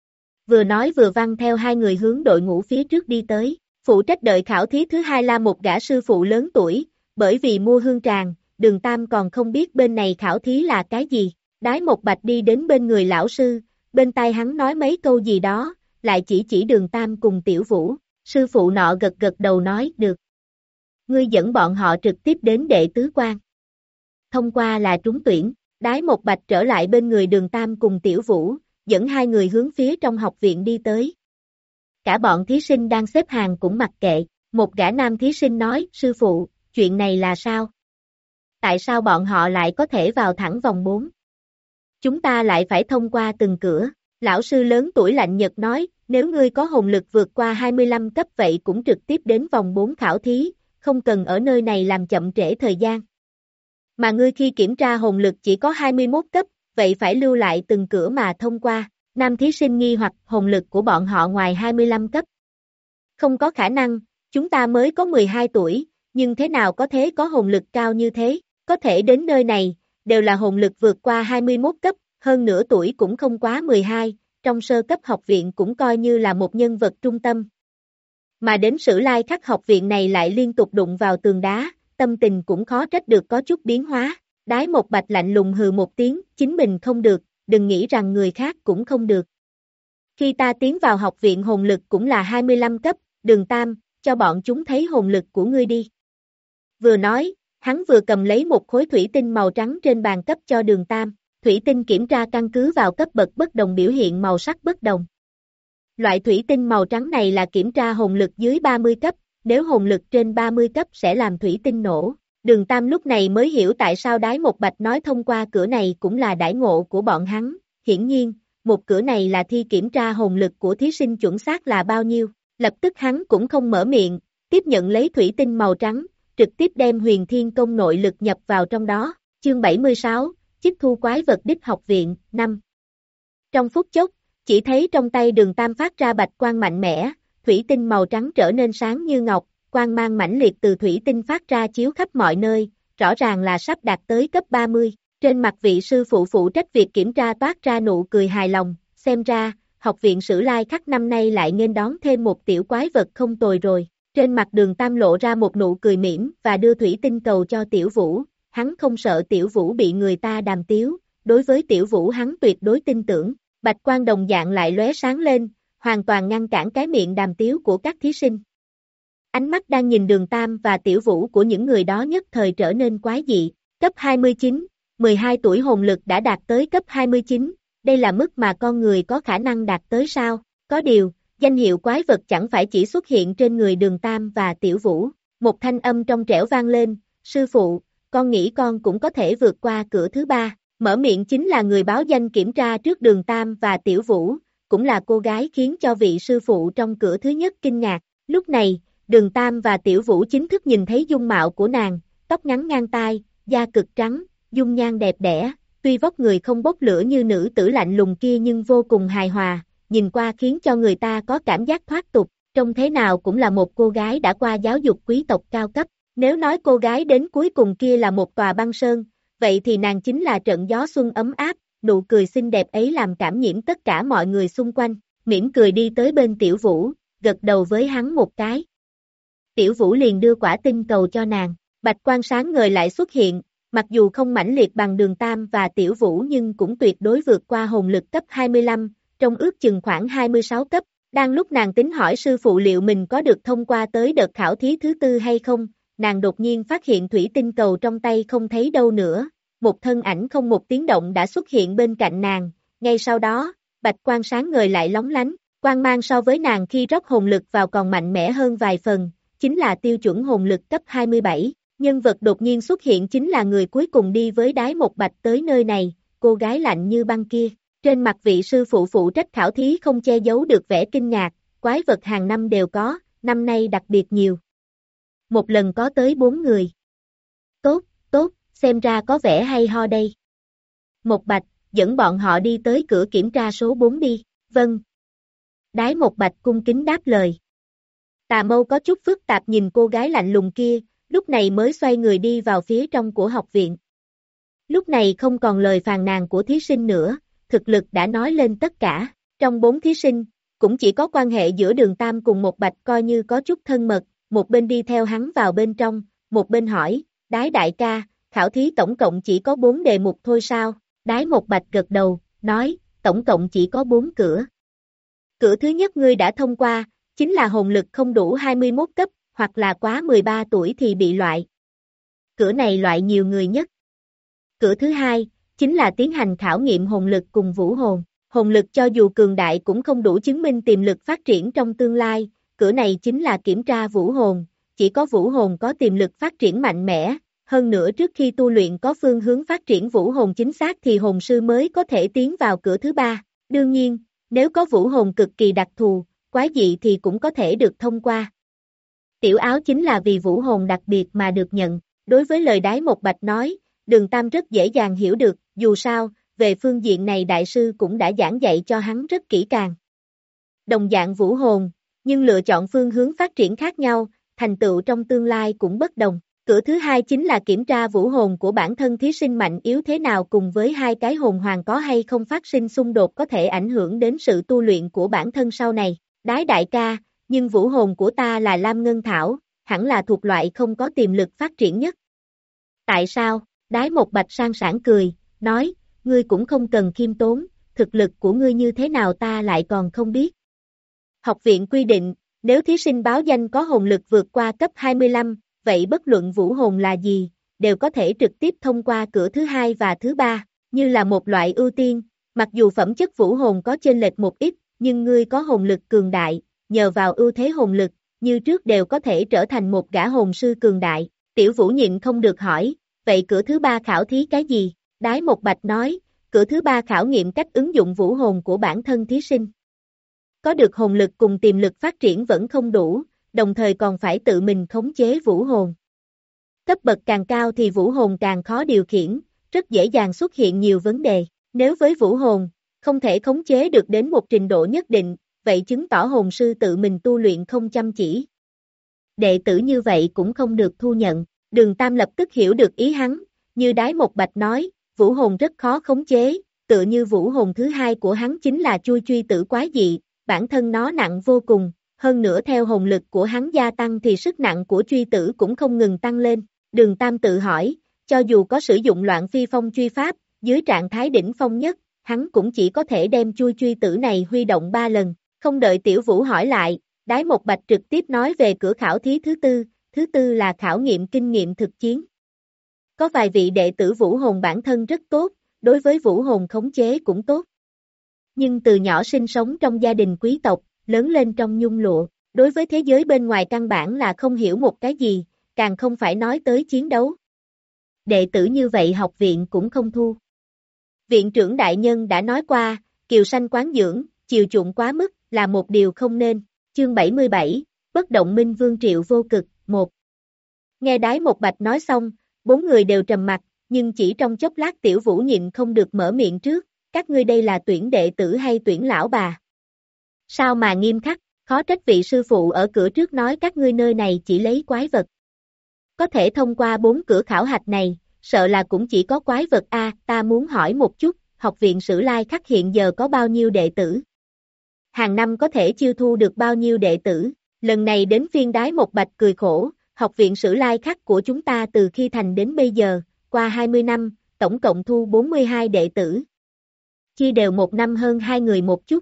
Speaker 2: Vừa nói vừa văng theo hai người hướng đội ngũ phía trước đi tới, phụ trách đợi khảo thí thứ hai là một gã sư phụ lớn tuổi, bởi vì mua hương tràng, đường Tam còn không biết bên này khảo thí là cái gì. Đái một bạch đi đến bên người lão sư, bên tai hắn nói mấy câu gì đó, lại chỉ chỉ đường Tam cùng tiểu vũ, sư phụ nọ gật gật đầu nói, được. Ngươi dẫn bọn họ trực tiếp đến đệ tứ quan. Thông qua là trúng tuyển, đái một bạch trở lại bên người đường Tam cùng tiểu vũ, dẫn hai người hướng phía trong học viện đi tới. Cả bọn thí sinh đang xếp hàng cũng mặc kệ, một gã nam thí sinh nói, sư phụ, chuyện này là sao? tại sao bọn họ lại có thể vào thẳng vòng bốn? Chúng ta lại phải thông qua từng cửa. Lão sư lớn tuổi lạnh nhật nói, nếu ngươi có hồn lực vượt qua hai mươi lăm cấp vậy cũng trực tiếp đến vòng bốn khảo thí, không cần ở nơi này làm chậm trễ thời gian. Mà ngươi khi kiểm tra hồn lực chỉ có hai mươi mốt cấp, vậy phải lưu lại từng cửa mà thông qua. Nam thí sinh nghi hoặc hồn lực của bọn họ ngoài hai mươi lăm cấp. Không có khả năng, chúng ta mới có mười hai tuổi, nhưng thế nào có thể có hồn lực cao như thế, có thể đến nơi này, đều là hồn lực vượt qua hai mươi mốt cấp, hơn nửa tuổi cũng không quá mười hai, trong sơ cấp học viện cũng coi như là một nhân vật trung tâm. Mà đến Sử Lai Khắc học viện này lại liên tục đụng vào tường đá, tâm tình cũng khó trách được có chút biến hóa. Đái Một Bạch lạnh lùng hừ một tiếng, chính mình không được, đừng nghĩ rằng người khác cũng không được. Khi ta tiến vào học viện hồn lực cũng là hai mươi lăm cấp, Đường Tam, cho bọn chúng thấy hồn lực của ngươi đi. Vừa nói, hắn vừa cầm lấy một khối thủy tinh màu trắng trên bàn cấp cho Đường Tam. Thủy tinh kiểm tra căn cứ vào cấp bậc bất đồng biểu hiện màu sắc bất đồng. Loại thủy tinh màu trắng này là kiểm tra hồn lực dưới ba mươi cấp, nếu hồn lực trên ba mươi cấp sẽ làm thủy tinh nổ. Đường Tam lúc này mới hiểu tại sao Đái Một Bạch nói thông qua cửa này cũng là đãi ngộ của bọn hắn. Hiển nhiên, một cửa này là thi kiểm tra hồn lực của thí sinh chuẩn xác là bao nhiêu. Lập tức hắn cũng không mở miệng, tiếp nhận lấy thủy tinh màu trắng, trực tiếp đem Huyền Thiên Công nội lực nhập vào trong đó. Chương bảy mươi sáu, Chích thu quái vật đích học viện, năm. Trong phút chốc, chỉ thấy trong tay Đường Tam phát ra bạch quang mạnh mẽ, thủy tinh màu trắng trở nên sáng như ngọc, quang mang mãnh liệt từ thủy tinh phát ra chiếu khắp mọi nơi, rõ ràng là sắp đạt tới cấp ba mươi. Trên mặt vị sư phụ phụ trách việc kiểm tra toát ra nụ cười hài lòng, xem ra, học viện Sử Lai Khắc năm nay lại nghênh đón thêm một tiểu quái vật không tồi rồi. Trên mặt Đường Tam lộ ra một nụ cười mỉm và đưa thủy tinh cầu cho Tiểu Vũ. Hắn không sợ Tiểu Vũ bị người ta đàm tiếu, đối với Tiểu Vũ hắn tuyệt đối tin tưởng. Bạch quang đồng dạng lại lóe sáng lên, hoàn toàn ngăn cản cái miệng đàm tiếu của các thí sinh. Ánh mắt đang nhìn Đường Tam và Tiểu Vũ của những người đó nhất thời trở nên quái dị. Cấp hai mươi chín, mười hai tuổi hồn lực đã đạt tới cấp hai mươi chín, đây là mức mà con người có khả năng đạt tới sao? Có điều, danh hiệu quái vật chẳng phải chỉ xuất hiện trên người Đường Tam và Tiểu Vũ. Một thanh âm trong trẻo vang lên, sư phụ, con nghĩ con cũng có thể vượt qua cửa thứ ba. Mở miệng chính là người báo danh kiểm tra trước Đường Tam và Tiểu Vũ, cũng là cô gái khiến cho vị sư phụ trong cửa thứ nhất kinh ngạc. Lúc này, Đường Tam và Tiểu Vũ chính thức nhìn thấy dung mạo của nàng, tóc ngắn ngang tai, da cực trắng, dung nhan đẹp đẽ, tuy vóc người không bốc lửa như nữ tử lạnh lùng kia nhưng vô cùng hài hòa, nhìn qua khiến cho người ta có cảm giác thoát tục, trông thế nào cũng là một cô gái đã qua giáo dục quý tộc cao cấp. Nếu nói cô gái đến cuối cùng kia là một tòa băng sơn, vậy thì nàng chính là trận gió xuân ấm áp, nụ cười xinh đẹp ấy làm cảm nhiễm tất cả mọi người xung quanh, mỉm cười đi tới bên Tiểu Vũ, gật đầu với hắn một cái. Tiểu Vũ liền đưa quả tinh cầu cho nàng, bạch quang sáng ngời lại xuất hiện, mặc dù không mãnh liệt bằng Đường Tam và Tiểu Vũ nhưng cũng tuyệt đối vượt qua hồn lực cấp hai mươi lăm, trong ước chừng khoảng hai mươi sáu cấp, đang lúc nàng tính hỏi sư phụ liệu mình có được thông qua tới đợt khảo thí thứ tư hay không, nàng đột nhiên phát hiện thủy tinh cầu trong tay không thấy đâu nữa, một thân ảnh không một tiếng động đã xuất hiện bên cạnh nàng, ngay sau đó, bạch quang sáng ngời lại lóng lánh, quang mang so với nàng khi rót hồn lực vào còn mạnh mẽ hơn vài phần, chính là tiêu chuẩn hồn lực cấp hai mươi bảy, nhân vật đột nhiên xuất hiện chính là người cuối cùng đi với Đái Một Bạch tới nơi này, cô gái lạnh như băng kia, trên mặt vị sư phụ phụ trách khảo thí không che giấu được vẻ kinh ngạc, quái vật hàng năm đều có, năm nay đặc biệt nhiều. Một lần có tới bốn người. Tốt, tốt, xem ra có vẻ hay ho đây. Một Bạch, dẫn bọn họ đi tới cửa kiểm tra số bốn đi, vâng. Đái Một Bạch cung kính đáp lời. Tà Mâu có chút phức tạp nhìn cô gái lạnh lùng kia, lúc này mới xoay người đi vào phía trong của học viện. Lúc này không còn lời phàn nàn của thí sinh nữa, thực lực đã nói lên tất cả, trong bốn thí sinh, cũng chỉ có quan hệ giữa Đường Tam cùng Một Bạch coi như có chút thân mật, một bên đi theo hắn vào bên trong, một bên hỏi, Đái đại ca, khảo thí tổng cộng chỉ có bốn đề mục thôi sao? Đái Một Bạch gật đầu, nói, tổng cộng chỉ có bốn cửa. Cửa thứ nhất ngươi đã thông qua, chính là hồn lực không đủ hai mươi mốt cấp, hoặc là quá mười ba tuổi thì bị loại. Cửa này loại nhiều người nhất. Cửa thứ hai, chính là tiến hành khảo nghiệm hồn lực cùng vũ hồn. Hồn lực cho dù cường đại cũng không đủ chứng minh tiềm lực phát triển trong tương lai, cửa này chính là kiểm tra vũ hồn, chỉ có vũ hồn có tiềm lực phát triển mạnh mẽ, hơn nữa trước khi tu luyện có phương hướng phát triển vũ hồn chính xác thì hồn sư mới có thể tiến vào cửa thứ ba. Đương nhiên, nếu có vũ hồn cực kỳ đặc thù, quái dị thì cũng có thể được thông qua. Tiểu áo chính là vì vũ hồn đặc biệt mà được nhận. Đối với lời Đái Một Bạch nói, Đường Tam rất dễ dàng hiểu được, dù sao, về phương diện này đại sư cũng đã giảng dạy cho hắn rất kỹ càng. Đồng dạng vũ hồn, nhưng lựa chọn phương hướng phát triển khác nhau, thành tựu trong tương lai cũng bất đồng. Cửa thứ hai chính là kiểm tra vũ hồn của bản thân thí sinh mạnh yếu thế nào cùng với hai cái hồn hoàng có hay không phát sinh xung đột có thể ảnh hưởng đến sự tu luyện của bản thân sau này. Đái đại ca, nhưng vũ hồn của ta là Lam Ngân Thảo, hẳn là thuộc loại không có tiềm lực phát triển nhất. Tại sao? Đái Một Bạch sang sảng cười, nói, ngươi cũng không cần khiêm tốn, thực lực của ngươi như thế nào ta lại còn không biết. Học viện quy định, nếu thí sinh báo danh có hồn lực vượt qua cấp hai mươi lăm, vậy bất luận vũ hồn là gì, đều có thể trực tiếp thông qua cửa thứ hai và thứ ba, như là một loại ưu tiên, mặc dù phẩm chất vũ hồn có chênh lệch một ít, nhưng ngươi có hồn lực cường đại, nhờ vào ưu thế hồn lực, như trước đều có thể trở thành một gã hồn sư cường đại. Tiểu Vũ nhịn không được hỏi, vậy cửa thứ ba khảo thí cái gì? Đái Một Bạch nói, cửa thứ ba khảo nghiệm cách ứng dụng vũ hồn của bản thân thí sinh. Có được hồn lực cùng tiềm lực phát triển vẫn không đủ, đồng thời còn phải tự mình khống chế vũ hồn. Cấp bậc càng cao thì vũ hồn càng khó điều khiển, rất dễ dàng xuất hiện nhiều vấn đề. Nếu với vũ hồn, không thể khống chế được đến một trình độ nhất định, vậy chứng tỏ hồn sư tự mình tu luyện không chăm chỉ. Đệ tử như vậy cũng không được thu nhận. Đường Tam lập tức hiểu được ý hắn, như Đái Một Bạch nói, vũ hồn rất khó khống chế, tựa như vũ hồn thứ hai của hắn chính là chui truy tử quái dị, bản thân nó nặng vô cùng, hơn nữa theo hồn lực của hắn gia tăng thì sức nặng của truy tử cũng không ngừng tăng lên. Đường Tam tự hỏi, cho dù có sử dụng loạn phi phong truy pháp, dưới trạng thái đỉnh phong nhất, hắn cũng chỉ có thể đem chui truy tử này huy động ba lần. Không đợi Tiểu Vũ hỏi lại, Đái Một Bạch trực tiếp nói về cửa khảo thí thứ tư, thứ tư là khảo nghiệm kinh nghiệm thực chiến. Có vài vị đệ tử vũ hồn bản thân rất tốt, đối với vũ hồn khống chế cũng tốt. Nhưng từ nhỏ sinh sống trong gia đình quý tộc, lớn lên trong nhung lụa, đối với thế giới bên ngoài căn bản là không hiểu một cái gì, càng không phải nói tới chiến đấu. Đệ tử như vậy học viện cũng không thu. Viện trưởng đại nhân đã nói qua, kiều sanh quán dưỡng, chiều chuộng quá mức, là một điều không nên. Chương bảy mươi bảy, Bất động minh vương triệu vô cực, một. Nghe Đái Một Bạch nói xong, bốn người đều trầm mặt, nhưng chỉ trong chốc lát Tiểu Vũ nhịn không được mở miệng trước, các ngươi đây là tuyển đệ tử hay tuyển lão bà? Sao mà nghiêm khắc, khó trách vị sư phụ ở cửa trước nói các ngươi nơi này chỉ lấy quái vật. Có thể thông qua bốn cửa khảo hạch này, sợ là cũng chỉ có quái vật a. Ta muốn hỏi một chút, học viện Sử Lai Khắc hiện giờ có bao nhiêu đệ tử? Hàng năm có thể chiêu thu được bao nhiêu đệ tử? Lần này đến phiên Đái Một Bạch cười khổ, học viện Sử Lai Khắc của chúng ta từ khi thành đến bây giờ, qua hai mươi năm, tổng cộng thu bốn mươi hai đệ tử. Chia đều một năm hơn hai người một chút.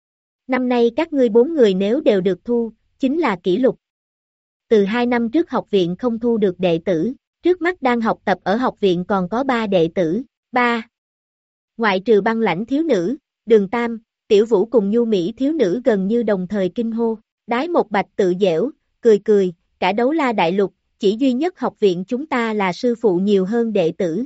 Speaker 2: Năm nay các ngươi bốn người nếu đều được thu, chính là kỷ lục. Từ hai năm trước học viện không thu được đệ tử, trước mắt đang học tập ở học viện còn có ba đệ tử, ba. Ngoại trừ Băng Lãnh thiếu nữ, Đường Tam, Tiểu Vũ cùng Nhu Mỹ thiếu nữ gần như đồng thời kinh hô. Đái Một Bạch tự dẻo, cười cười, cả Đấu La đại lục, chỉ duy nhất học viện chúng ta là sư phụ nhiều hơn đệ tử.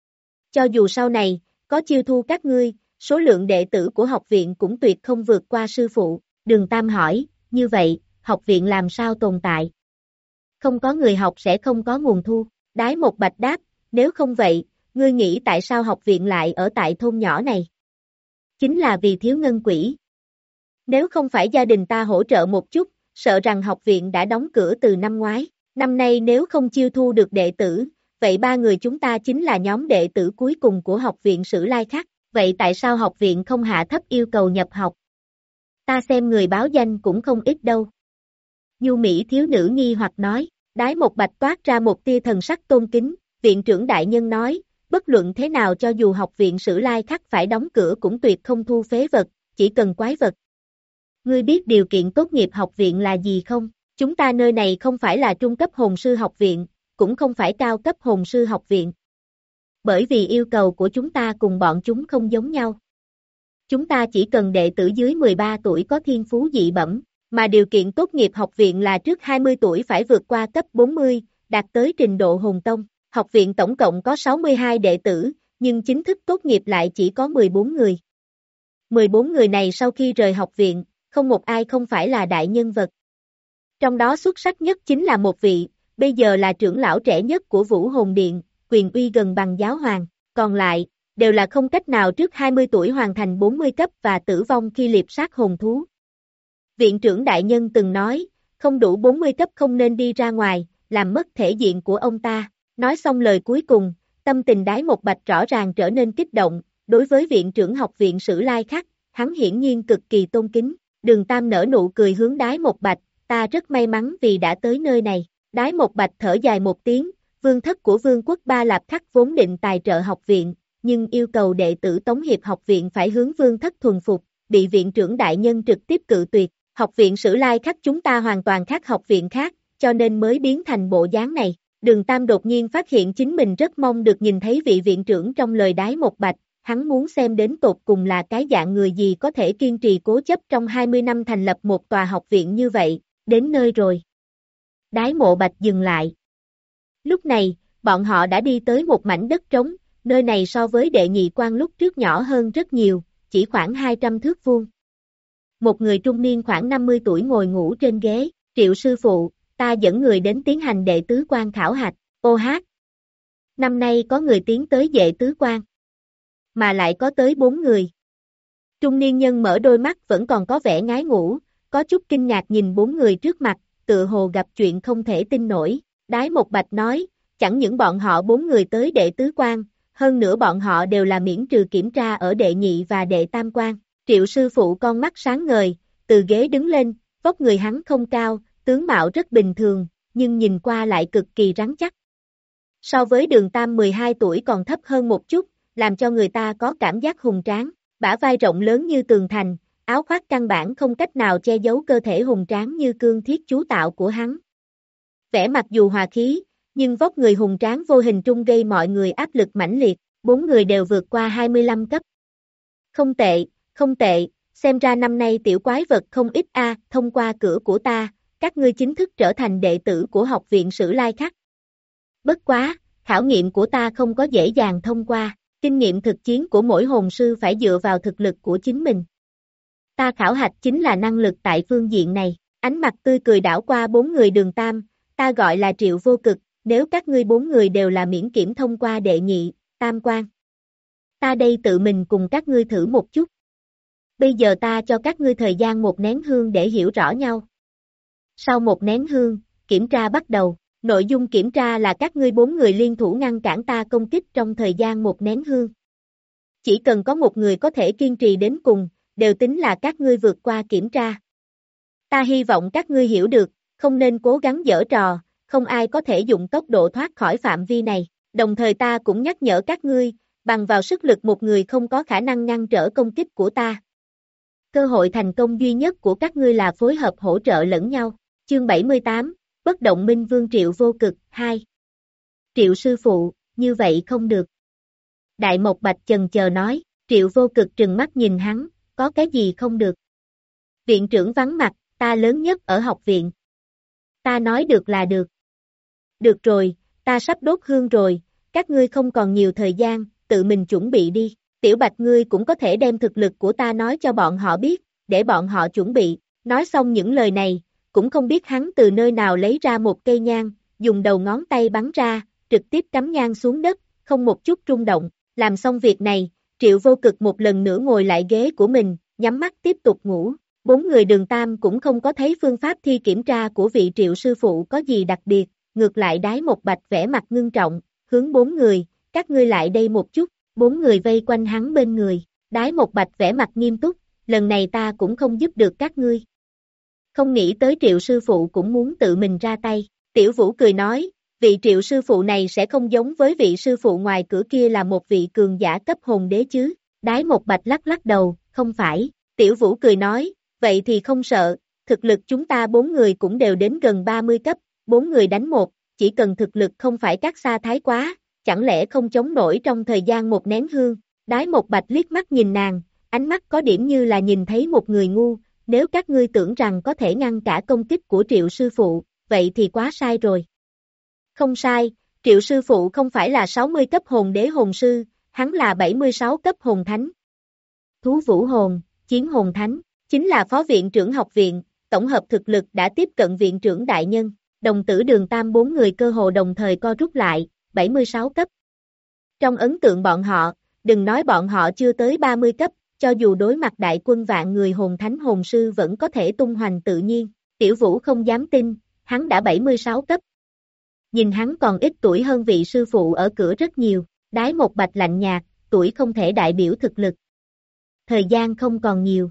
Speaker 2: Cho dù sau này, có chiêu thu các ngươi, số lượng đệ tử của học viện cũng tuyệt không vượt qua sư phụ. Đường Tam hỏi, như vậy, học viện làm sao tồn tại? Không có người học sẽ không có nguồn thu. Đái Một Bạch đáp, nếu không vậy, ngươi nghĩ tại sao học viện lại ở tại thôn nhỏ này? Chính là vì thiếu ngân quỹ. Nếu không phải gia đình ta hỗ trợ một chút, sợ rằng học viện đã đóng cửa từ năm ngoái. Năm nay nếu không chiêu thu được đệ tử, vậy ba người chúng ta chính là nhóm đệ tử cuối cùng của học viện Sử Lai Khắc. Vậy tại sao học viện không hạ thấp yêu cầu nhập học? Ta xem người báo danh cũng không ít đâu. Nhu Mỹ thiếu nữ nghi hoặc nói, Đái Một Bạch toát ra một tia thần sắc tôn kính, viện trưởng đại nhân nói, bất luận thế nào cho dù học viện Sử Lai Khắc phải đóng cửa cũng tuyệt không thu phế vật, chỉ cần quái vật. Ngươi biết điều kiện tốt nghiệp học viện là gì không? Chúng ta nơi này không phải là trung cấp hồn sư học viện, cũng không phải cao cấp hồn sư học viện. Bởi vì yêu cầu của chúng ta cùng bọn chúng không giống nhau. Chúng ta chỉ cần đệ tử dưới mười ba tuổi có thiên phú dị bẩm, mà điều kiện tốt nghiệp học viện là trước hai mươi tuổi phải vượt qua cấp bốn mươi, đạt tới trình độ hồn tông. Học viện tổng cộng có sáu mươi hai đệ tử, nhưng chính thức tốt nghiệp lại chỉ có mười bốn người. mười bốn người này sau khi rời học viện, không một ai không phải là đại nhân vật. Trong đó xuất sắc nhất chính là một vị, bây giờ là trưởng lão trẻ nhất của Vũ Hồn Điện, quyền uy gần bằng giáo hoàng, còn lại, đều là không cách nào trước hai mươi tuổi hoàn thành bốn mươi cấp và tử vong khi liệp sát hồn thú. Viện trưởng đại nhân từng nói, không đủ bốn mươi cấp không nên đi ra ngoài, làm mất thể diện của ông ta. Nói xong lời cuối cùng, tâm tình Đái Một Bạch rõ ràng trở nên kích động, đối với viện trưởng học viện Sử Lai Khắc, hắn hiển nhiên cực kỳ tôn kính. Đường Tam nở nụ cười hướng Đái Một Bạch, ta rất may mắn vì đã tới nơi này. Đái Một Bạch thở dài một tiếng, vương thất của vương quốc Ba Lạp Khắc vốn định tài trợ học viện, nhưng yêu cầu đệ tử Tống Hiệp học viện phải hướng vương thất thuần phục, bị viện trưởng đại nhân trực tiếp cự tuyệt. Học viện Sử Lai Khắc chúng ta hoàn toàn khác học viện khác, cho nên mới biến thành bộ dáng này. Đường Tam đột nhiên phát hiện chính mình rất mong được nhìn thấy vị viện trưởng trong lời Đái Một Bạch, hắn muốn xem đến tột cùng là cái dạng người gì có thể kiên trì cố chấp trong hai mươi năm thành lập một tòa học viện như vậy, đến nơi rồi. Đái Mộ Bạch dừng lại. Lúc này, bọn họ đã đi tới một mảnh đất trống, nơi này so với đệ nhị quan lúc trước nhỏ hơn rất nhiều, chỉ khoảng hai trăm thước vuông. Một người trung niên khoảng năm mươi tuổi ngồi ngủ trên ghế, Triệu sư phụ, ta dẫn người đến tiến hành đệ tứ quan khảo hạch, ô hát. Năm nay có người tiến tới đệ tứ quan, mà lại có tới bốn người. Trung niên nhân mở đôi mắt vẫn còn có vẻ ngái ngủ, có chút kinh ngạc nhìn bốn người trước mặt, tựa hồ gặp chuyện không thể tin nổi. Đái Một Bạch nói, chẳng những bọn họ bốn người tới đệ tứ quan, hơn nữa bọn họ đều là miễn trừ kiểm tra ở đệ nhị và đệ tam quan. Triệu sư phụ con mắt sáng ngời, từ ghế đứng lên, vóc người hắn không cao, tướng mạo rất bình thường, nhưng nhìn qua lại cực kỳ rắn chắc. So với Đường Tam mười hai tuổi còn thấp hơn một chút, làm cho người ta có cảm giác hùng tráng, bả vai rộng lớn như tường thành, áo khoác căn bản không cách nào che giấu cơ thể hùng tráng như cương thiết chú tạo của hắn. Vẻ mặt dù hòa khí, nhưng vóc người hùng tráng vô hình trung gây mọi người áp lực mãnh liệt, bốn người đều vượt qua hai mươi lăm cấp. Không tệ, không tệ, xem ra năm nay tiểu quái vật không ít a, thông qua cửa của ta, các ngươi chính thức trở thành đệ tử của học viện Sử Lai Khắc. Bất quá, khảo nghiệm của ta không có dễ dàng thông qua, kinh nghiệm thực chiến của mỗi hồn sư phải dựa vào thực lực của chính mình. Ta khảo hạch chính là năng lực tại phương diện này, ánh mặt tươi cười đảo qua bốn người Đường Tam, ta gọi là Triệu Vô Cực, nếu các ngươi bốn người đều là miễn kiểm thông qua đệ nhị, tam quan. Ta đây tự mình cùng các ngươi thử một chút. Bây giờ ta cho các ngươi thời gian một nén hương để hiểu rõ nhau. Sau một nén hương, kiểm tra bắt đầu, nội dung kiểm tra là các ngươi bốn người liên thủ ngăn cản ta công kích trong thời gian một nén hương. Chỉ cần có một người có thể kiên trì đến cùng, đều tính là các ngươi vượt qua kiểm tra. Ta hy vọng các ngươi hiểu được, không nên cố gắng giở trò, không ai có thể dùng tốc độ thoát khỏi phạm vi này, đồng thời ta cũng nhắc nhở các ngươi, bằng vào sức lực một người không có khả năng ngăn trở công kích của ta. Cơ hội thành công duy nhất của các ngươi là phối hợp hỗ trợ lẫn nhau. Chương bảy mươi tám, Bất động minh vương Triệu Vô Cực, hai. Triệu sư phụ, như vậy không được. Đại Mộc Bạch chần chờ nói, Triệu Vô Cực trừng mắt nhìn hắn, có cái gì không được. Viện trưởng vắng mặt, ta lớn nhất ở học viện. Ta nói được là được. Được rồi, ta sắp đốt hương rồi, các ngươi không còn nhiều thời gian, tự mình chuẩn bị đi. Tiểu Bạch ngươi cũng có thể đem thực lực của ta nói cho bọn họ biết, để bọn họ chuẩn bị. Nói xong những lời này, cũng không biết hắn từ nơi nào lấy ra một cây nhang, dùng đầu ngón tay bắn ra, trực tiếp cắm nhang xuống đất, không một chút rung động. Làm xong việc này, Triệu Vô Cực một lần nữa ngồi lại ghế của mình, nhắm mắt tiếp tục ngủ. Bốn người Đường Tam cũng không có thấy phương pháp thi kiểm tra của vị Triệu sư phụ có gì đặc biệt, ngược lại Đái Một Bạch vẻ mặt ngưng trọng, hướng bốn người, các ngươi lại đây một chút. Bốn người vây quanh hắn bên người, Đái Một Bạch vẻ mặt nghiêm túc, lần này ta cũng không giúp được các ngươi. Không nghĩ tới Triệu sư phụ cũng muốn tự mình ra tay, Tiểu Vũ cười nói, vị Triệu sư phụ này sẽ không giống với vị sư phụ ngoài cửa kia là một vị cường giả cấp hồn đế chứ. Đái Một Bạch lắc lắc đầu, không phải, Tiểu Vũ cười nói, vậy thì không sợ, thực lực chúng ta bốn người cũng đều đến gần ba mươi cấp, bốn người đánh một, chỉ cần thực lực không phải cách xa thái quá. Chẳng lẽ không chống nổi trong thời gian một nén hương. Đái Một Bạch liếc mắt nhìn nàng, ánh mắt có điểm như là nhìn thấy một người ngu, nếu các ngươi tưởng rằng có thể ngăn cả công kích của Triệu sư phụ, vậy thì quá sai rồi. Không sai, Triệu sư phụ không phải là sáu mươi cấp hồn đế hồn sư, hắn là bảy mươi sáu cấp hồn thánh. Thú vũ hồn, chiến hồn thánh, chính là phó viện trưởng học viện, tổng hợp thực lực đã tiếp cận viện trưởng đại nhân. Đồng tử Đường Tam bốn người cơ hồ đồng thời co rút lại, bảy mươi sáu cấp. Trong ấn tượng bọn họ, đừng nói bọn họ chưa tới ba mươi cấp, cho dù đối mặt đại quân vạn người hồn thánh hồn sư vẫn có thể tung hoành tự nhiên. Tiểu Vũ không dám tin, hắn đã bảy mươi sáu cấp. Nhìn hắn còn ít tuổi hơn vị sư phụ ở cửa rất nhiều, Đái Một Bạch lạnh nhạt, tuổi không thể đại biểu thực lực. Thời gian không còn nhiều.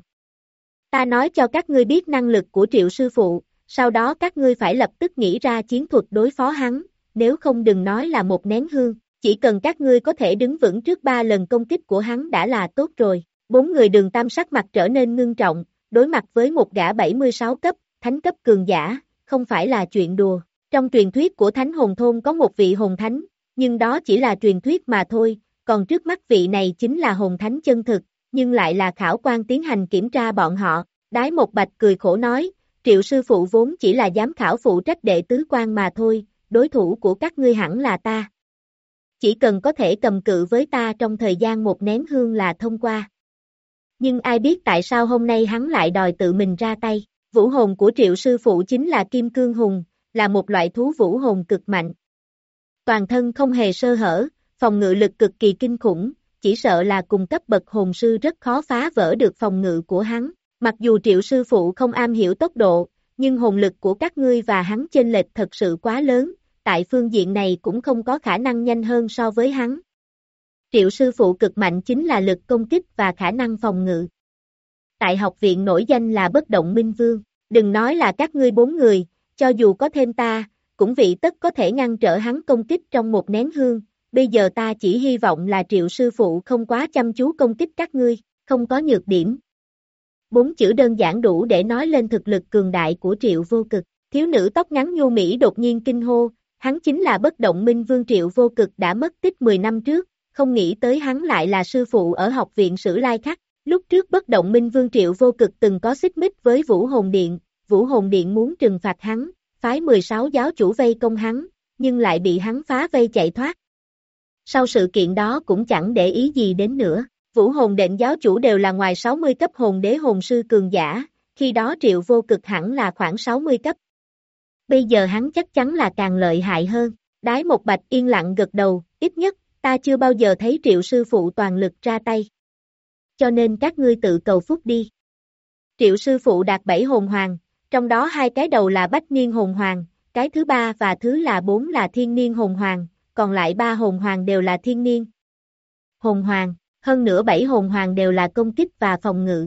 Speaker 2: Ta nói cho các ngươi biết năng lực của Triệu sư phụ, sau đó các ngươi phải lập tức nghĩ ra chiến thuật đối phó hắn, nếu không đừng nói là một nén hương, chỉ cần các ngươi có thể đứng vững trước ba lần công kích của hắn đã là tốt rồi. Bốn người Đường Tam sắc mặt trở nên ngưng trọng, đối mặt với một gã bảy mươi sáu cấp, thánh cấp cường giả, không phải là chuyện đùa. Trong truyền thuyết của Thánh Hồn Thôn có một vị hồn thánh, nhưng đó chỉ là truyền thuyết mà thôi, còn trước mắt vị này chính là hồn thánh chân thực, nhưng lại là khảo quan tiến hành kiểm tra bọn họ. Đái Một Bạch cười khổ nói, Triệu sư phụ vốn chỉ là giám khảo phụ trách đệ tứ quan mà thôi, đối thủ của các ngươi hẳn là ta. Chỉ cần có thể cầm cự với ta trong thời gian một nén hương là thông qua. Nhưng ai biết tại sao hôm nay hắn lại đòi tự mình ra tay. Vũ hồn của Triệu sư phụ chính là Kim Cương Hùng, là một loại thú vũ hồn cực mạnh. Toàn thân không hề sơ hở, phòng ngự lực cực kỳ kinh khủng, chỉ sợ là cùng cấp bậc hồn sư rất khó phá vỡ được phòng ngự của hắn. Mặc dù Triệu sư phụ không am hiểu tốc độ, nhưng hồn lực của các ngươi và hắn chênh lệch thật sự quá lớn, tại phương diện này cũng không có khả năng nhanh hơn so với hắn. Triệu sư phụ cực mạnh chính là lực công kích và khả năng phòng ngự. Tại học viện nổi danh là bất động minh vương, đừng nói là các ngươi bốn người, cho dù có thêm ta, cũng vị tất có thể ngăn trở hắn công kích trong một nén hương, bây giờ ta chỉ hy vọng là Triệu sư phụ không quá chăm chú công kích các ngươi, không có nhược điểm. Bốn chữ đơn giản đủ để nói lên thực lực cường đại của Triệu Vô Cực. Thiếu nữ tóc ngắn nhu mỹ đột nhiên kinh hô, hắn chính là bất động minh vương Triệu Vô Cực đã mất tích mười năm trước, không nghĩ tới hắn lại là sư phụ ở học viện Sử Lai Khắc. Lúc trước bất động minh vương Triệu Vô Cực từng có xích mích với Vũ Hồn Điện, Vũ Hồn Điện muốn trừng phạt hắn, phái mười sáu giáo chủ vây công hắn, nhưng lại bị hắn phá vây chạy thoát. Sau sự kiện đó cũng chẳng để ý gì đến nữa. Vũ Hồn Điện giáo chủ đều là ngoài sáu mươi cấp hồn đế hồn sư cường giả, khi đó Triệu Vô Cực hẳn là khoảng sáu mươi cấp. Bây giờ hắn chắc chắn là càng lợi hại hơn. Đái Một Bạch yên lặng gật đầu, ít nhất, ta chưa bao giờ thấy Triệu sư phụ toàn lực ra tay. Cho nên các ngươi tự cầu phúc đi. Triệu sư phụ đạt bảy hồn hoàng, trong đó hai cái đầu là bách niên hồn hoàng, cái thứ ba và thứ là bốn là thiên niên hồn hoàng, còn lại ba hồn hoàng đều là thiên niên hồn hoàng. Hơn nữa bảy hồn hoàng đều là công kích và phòng ngự.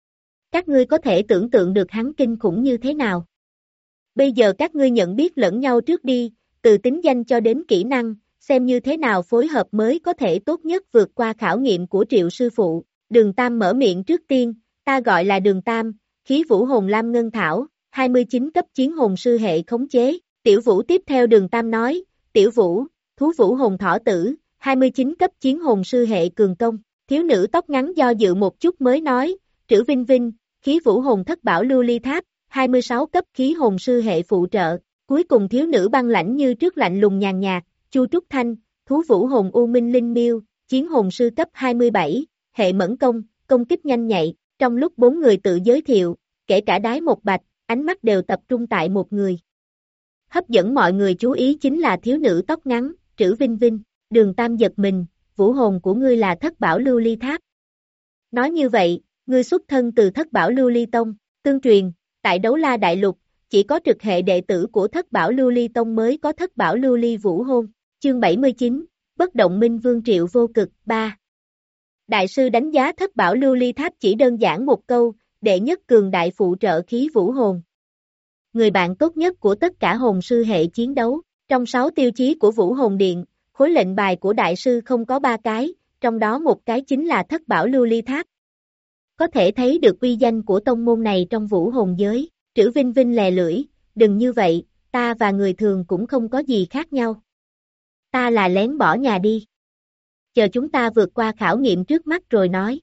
Speaker 2: Các ngươi có thể tưởng tượng được hắn kinh khủng như thế nào. Bây giờ các ngươi nhận biết lẫn nhau trước đi, từ tính danh cho đến kỹ năng, xem như thế nào phối hợp mới có thể tốt nhất vượt qua khảo nghiệm của Triệu sư phụ. Đường Tam mở miệng trước tiên, ta gọi là Đường Tam, khí vũ hồn lam ngân thảo, hai mươi chín cấp chiến hồn sư hệ khống chế. Tiểu Vũ tiếp theo Đường Tam nói, Tiểu Vũ, thú vũ hồn thỏ tử, hai mươi chín cấp chiến hồn sư hệ cường công. Thiếu nữ tóc ngắn do dự một chút mới nói, Trữ Vinh Vinh, khí vũ hồn thất bảo lưu ly tháp, hai mươi sáu cấp khí hồn sư hệ phụ trợ. Cuối cùng thiếu nữ băng lãnh như trước lạnh lùng nhàn nhạt, Chu Trúc Thanh, thú vũ hồn u minh linh miêu, chiến hồn sư cấp hai mươi bảy, hệ mẫn công, công kích nhanh nhạy. Trong lúc bốn người tự giới thiệu, kể cả Đái Một Bạch, ánh mắt đều tập trung tại một người. Hấp dẫn mọi người chú ý chính là thiếu nữ tóc ngắn, Trữ Vinh Vinh. Đường Tam giật mình, vũ hồn của ngươi là thất bảo lưu ly tháp. Nói như vậy, ngươi xuất thân từ thất bảo lưu ly tông, tương truyền, tại Đấu La Đại Lục, chỉ có trực hệ đệ tử của thất bảo lưu ly tông mới có thất bảo lưu ly vũ hồn. Chương bảy mươi chín, bất động minh vương Triệu Vô Cực, ba. Đại sư đánh giá thất bảo lưu ly tháp chỉ đơn giản một câu, đệ nhất cường đại phụ trợ khí vũ hồn. Người bạn tốt nhất của tất cả hồn sư hệ chiến đấu, trong sáu tiêu chí của Vũ Hồn Điện, khối lệnh bài của đại sư không có ba cái, trong đó một cái chính là thất bảo lưu ly tháp. Có thể thấy được uy danh của tông môn này trong vũ hồn giới. Trữ Vinh Vinh lè lưỡi, đừng như vậy, ta và người thường cũng không có gì khác nhau. Ta là lén bỏ nhà đi. Chờ chúng ta vượt qua khảo nghiệm trước mắt rồi nói.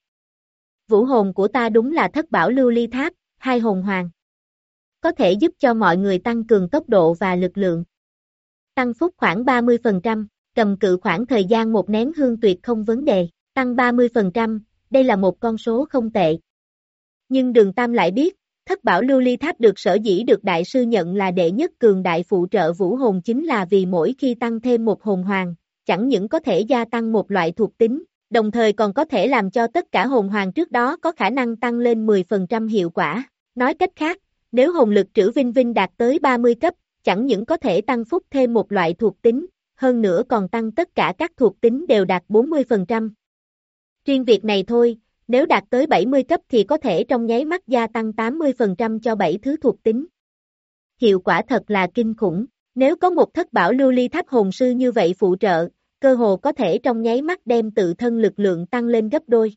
Speaker 2: Vũ hồn của ta đúng là thất bảo lưu ly tháp, hai hồn hoàng. Có thể giúp cho mọi người tăng cường tốc độ và lực lượng. tăng phúc khoảng ba mươi phần trăm, cầm cự khoảng thời gian một nén hương tuyệt không vấn đề, tăng ba mươi phần trăm, đây là một con số không tệ. Nhưng Đường Tam lại biết, Thất Bảo Lưu Ly Tháp được sở dĩ được đại sư nhận là đệ nhất cường đại phụ trợ vũ hồn chính là vì mỗi khi tăng thêm một hồn hoàng, chẳng những có thể gia tăng một loại thuộc tính, đồng thời còn có thể làm cho tất cả hồn hoàng trước đó có khả năng tăng lên mười phần trăm hiệu quả. Nói cách khác, nếu hồn lực trữ vinh vinh đạt tới ba mươi cấp, chẳng những có thể tăng phúc thêm một loại thuộc tính, hơn nữa còn tăng tất cả các thuộc tính đều đạt bốn mươi phần trăm. Riêng việc này thôi, nếu đạt tới bảy mươi cấp thì có thể trong nháy mắt gia tăng tám mươi phần trăm cho bảy thứ thuộc tính. Hiệu quả thật là kinh khủng, nếu có một Thất Bảo Lưu Ly Tháp hồn sư như vậy phụ trợ, cơ hồ có thể trong nháy mắt đem tự thân lực lượng tăng lên gấp đôi.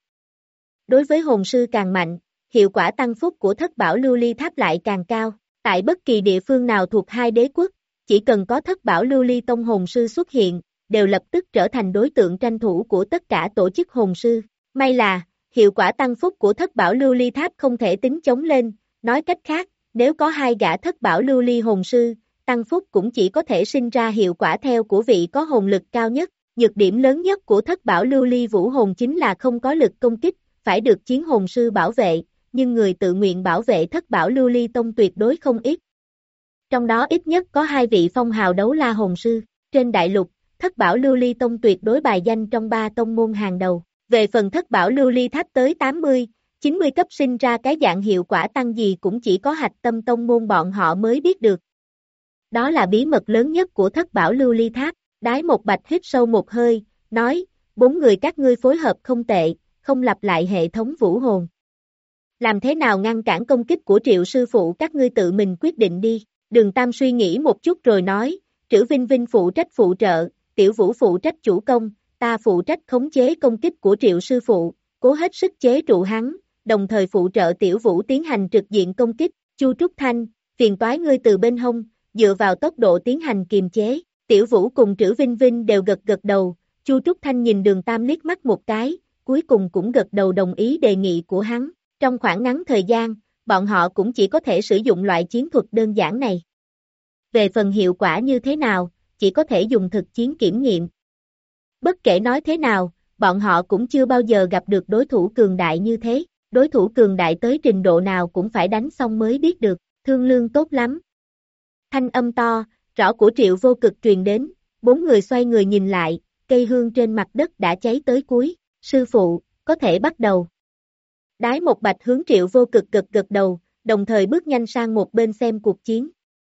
Speaker 2: Đối với hồn sư càng mạnh, hiệu quả tăng phúc của Thất Bảo Lưu Ly Tháp lại càng cao. Tại bất kỳ địa phương nào thuộc hai đế quốc, chỉ cần có Thất Bảo Lưu Ly Tông hồn sư xuất hiện, đều lập tức trở thành đối tượng tranh thủ của tất cả tổ chức hồn sư. May là, hiệu quả tăng phúc của Thất Bảo Lưu Ly Tháp không thể tính chống lên, nói cách khác, nếu có hai gã Thất Bảo Lưu Ly hồn sư, tăng phúc cũng chỉ có thể sinh ra hiệu quả theo của vị có hồn lực cao nhất. Nhược điểm lớn nhất của Thất Bảo Lưu Ly Vũ Hồn chính là không có lực công kích, phải được chiến hồn sư bảo vệ, nhưng người tự nguyện bảo vệ Thất Bảo Lưu Ly Tông tuyệt đối không ít. Trong đó ít nhất có hai vị phong hào đấu la hồn sư, trên đại lục, Thất Bảo Lưu Ly Tông tuyệt đối bài danh trong ba tông môn hàng đầu. Về phần Thất Bảo Lưu Ly Tháp tới tám mươi, chín mươi cấp sinh ra cái dạng hiệu quả tăng gì cũng chỉ có Hạch Tâm tông môn bọn họ mới biết được. Đó là bí mật lớn nhất của Thất Bảo Lưu Ly Tháp. Đái Một Bạch hít sâu một hơi, nói, bốn người các ngươi phối hợp không tệ, không lặp lại hệ thống vũ hồn. Làm thế nào ngăn cản công kích của Triệu sư phụ các ngươi tự mình quyết định đi. Đường Tam suy nghĩ một chút rồi nói, Trữ Vinh Vinh phụ trách phụ trợ, Tiểu Vũ phụ trách chủ công, ta phụ trách khống chế công kích của Triệu sư phụ, cố hết sức chế trụ hắn, đồng thời phụ trợ Tiểu Vũ tiến hành trực diện công kích. Chu Trúc Thanh, phiền toái ngươi từ bên hông, dựa vào tốc độ tiến hành kiềm chế. Tiểu Vũ cùng Trữ Vinh Vinh đều gật gật đầu, Chu Trúc Thanh nhìn Đường Tam liếc mắt một cái, cuối cùng cũng gật đầu đồng ý đề nghị của hắn. Trong khoảng ngắn thời gian, bọn họ cũng chỉ có thể sử dụng loại chiến thuật đơn giản này. Về phần hiệu quả như thế nào, chỉ có thể dùng thực chiến kiểm nghiệm. Bất kể nói thế nào, bọn họ cũng chưa bao giờ gặp được đối thủ cường đại như thế, đối thủ cường đại tới trình độ nào cũng phải đánh xong mới biết được, Thương Lương tốt lắm. Thanh âm to, rõ của Triệu Vô Cực truyền đến, bốn người xoay người nhìn lại, cây hương trên mặt đất đã cháy tới cuối, sư phụ, có thể bắt đầu. Đái Một Bạch hướng Triệu Vô Cực gật gật đầu, đồng thời bước nhanh sang một bên xem cuộc chiến.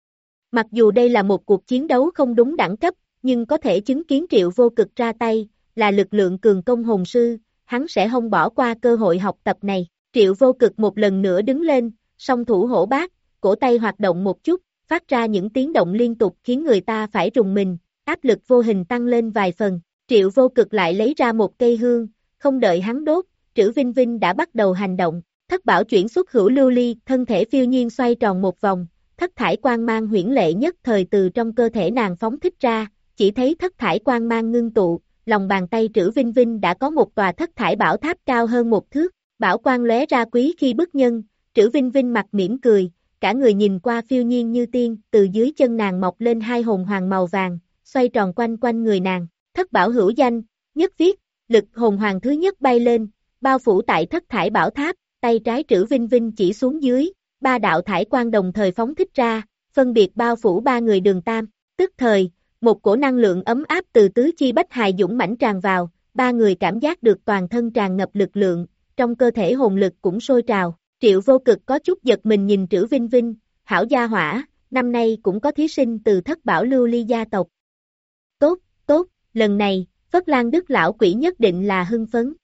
Speaker 2: Mặc dù đây là một cuộc chiến đấu không đúng đẳng cấp, nhưng có thể chứng kiến Triệu Vô Cực ra tay, là lực lượng cường công hồn sư, hắn sẽ không bỏ qua cơ hội học tập này. Triệu Vô Cực một lần nữa đứng lên, song thủ hổ bát, cổ tay hoạt động một chút, phát ra những tiếng động liên tục khiến người ta phải rùng mình, áp lực vô hình tăng lên vài phần. Triệu Vô Cực lại lấy ra một cây hương, không đợi hắn đốt, Trữ Vinh Vinh đã bắt đầu hành động. Thất Bảo chuyển xuất hữu lưu ly, thân thể phiêu nhiên xoay tròn một vòng, thất thải quang mang huyễn lệ nhất thời từ trong cơ thể nàng phóng thích ra, chỉ thấy thất thải quang mang ngưng tụ, lòng bàn tay Trữ Vinh Vinh đã có một tòa thất thải bảo tháp cao hơn một thước, bảo quang lóe ra quý khi bức nhân, Trữ Vinh Vinh mặt mỉm cười, cả người nhìn qua phiêu nhiên như tiên, từ dưới chân nàng mọc lên hai hồn hoàng màu vàng, xoay tròn quanh quanh người nàng. Thất bảo hữu danh, nhất viết, lực hồn hoàng thứ nhất bay lên, bao phủ tại thất thải bảo tháp, tay trái Trữ Vinh Vinh chỉ xuống dưới, ba đạo thải quang đồng thời phóng thích ra, phân biệt bao phủ ba người Đường Tam. Tức thời, một cổ năng lượng ấm áp từ tứ chi bách hài dũng mãnh tràn vào, ba người cảm giác được toàn thân tràn ngập lực lượng, trong cơ thể hồn lực cũng sôi trào. Triệu Vô Cực có chút giật mình nhìn Trữ Vinh Vinh, hảo gia hỏa, năm nay cũng có thí sinh từ Thất Bảo Lưu Ly gia tộc. Tốt, tốt, lần này, Phất Lan Đức lão quỷ nhất định là hưng phấn.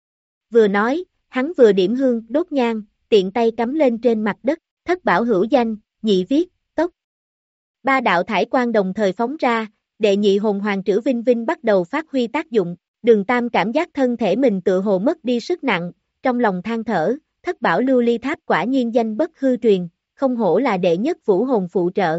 Speaker 2: Vừa nói, hắn vừa điểm hương, đốt nhang, tiện tay cắm lên trên mặt đất, Thất Bảo hữu danh, nhị viết, tốc. Ba đạo thải quang đồng thời phóng ra, đệ nhị hồn hoàng Trữ Vinh Vinh bắt đầu phát huy tác dụng, Đường Tam cảm giác thân thể mình tựa hồ mất đi sức nặng, trong lòng than thở, Thất Bảo Lưu Ly Tháp quả nhiên danh bất hư truyền, không hổ là đệ nhất vũ hồn phụ trợ.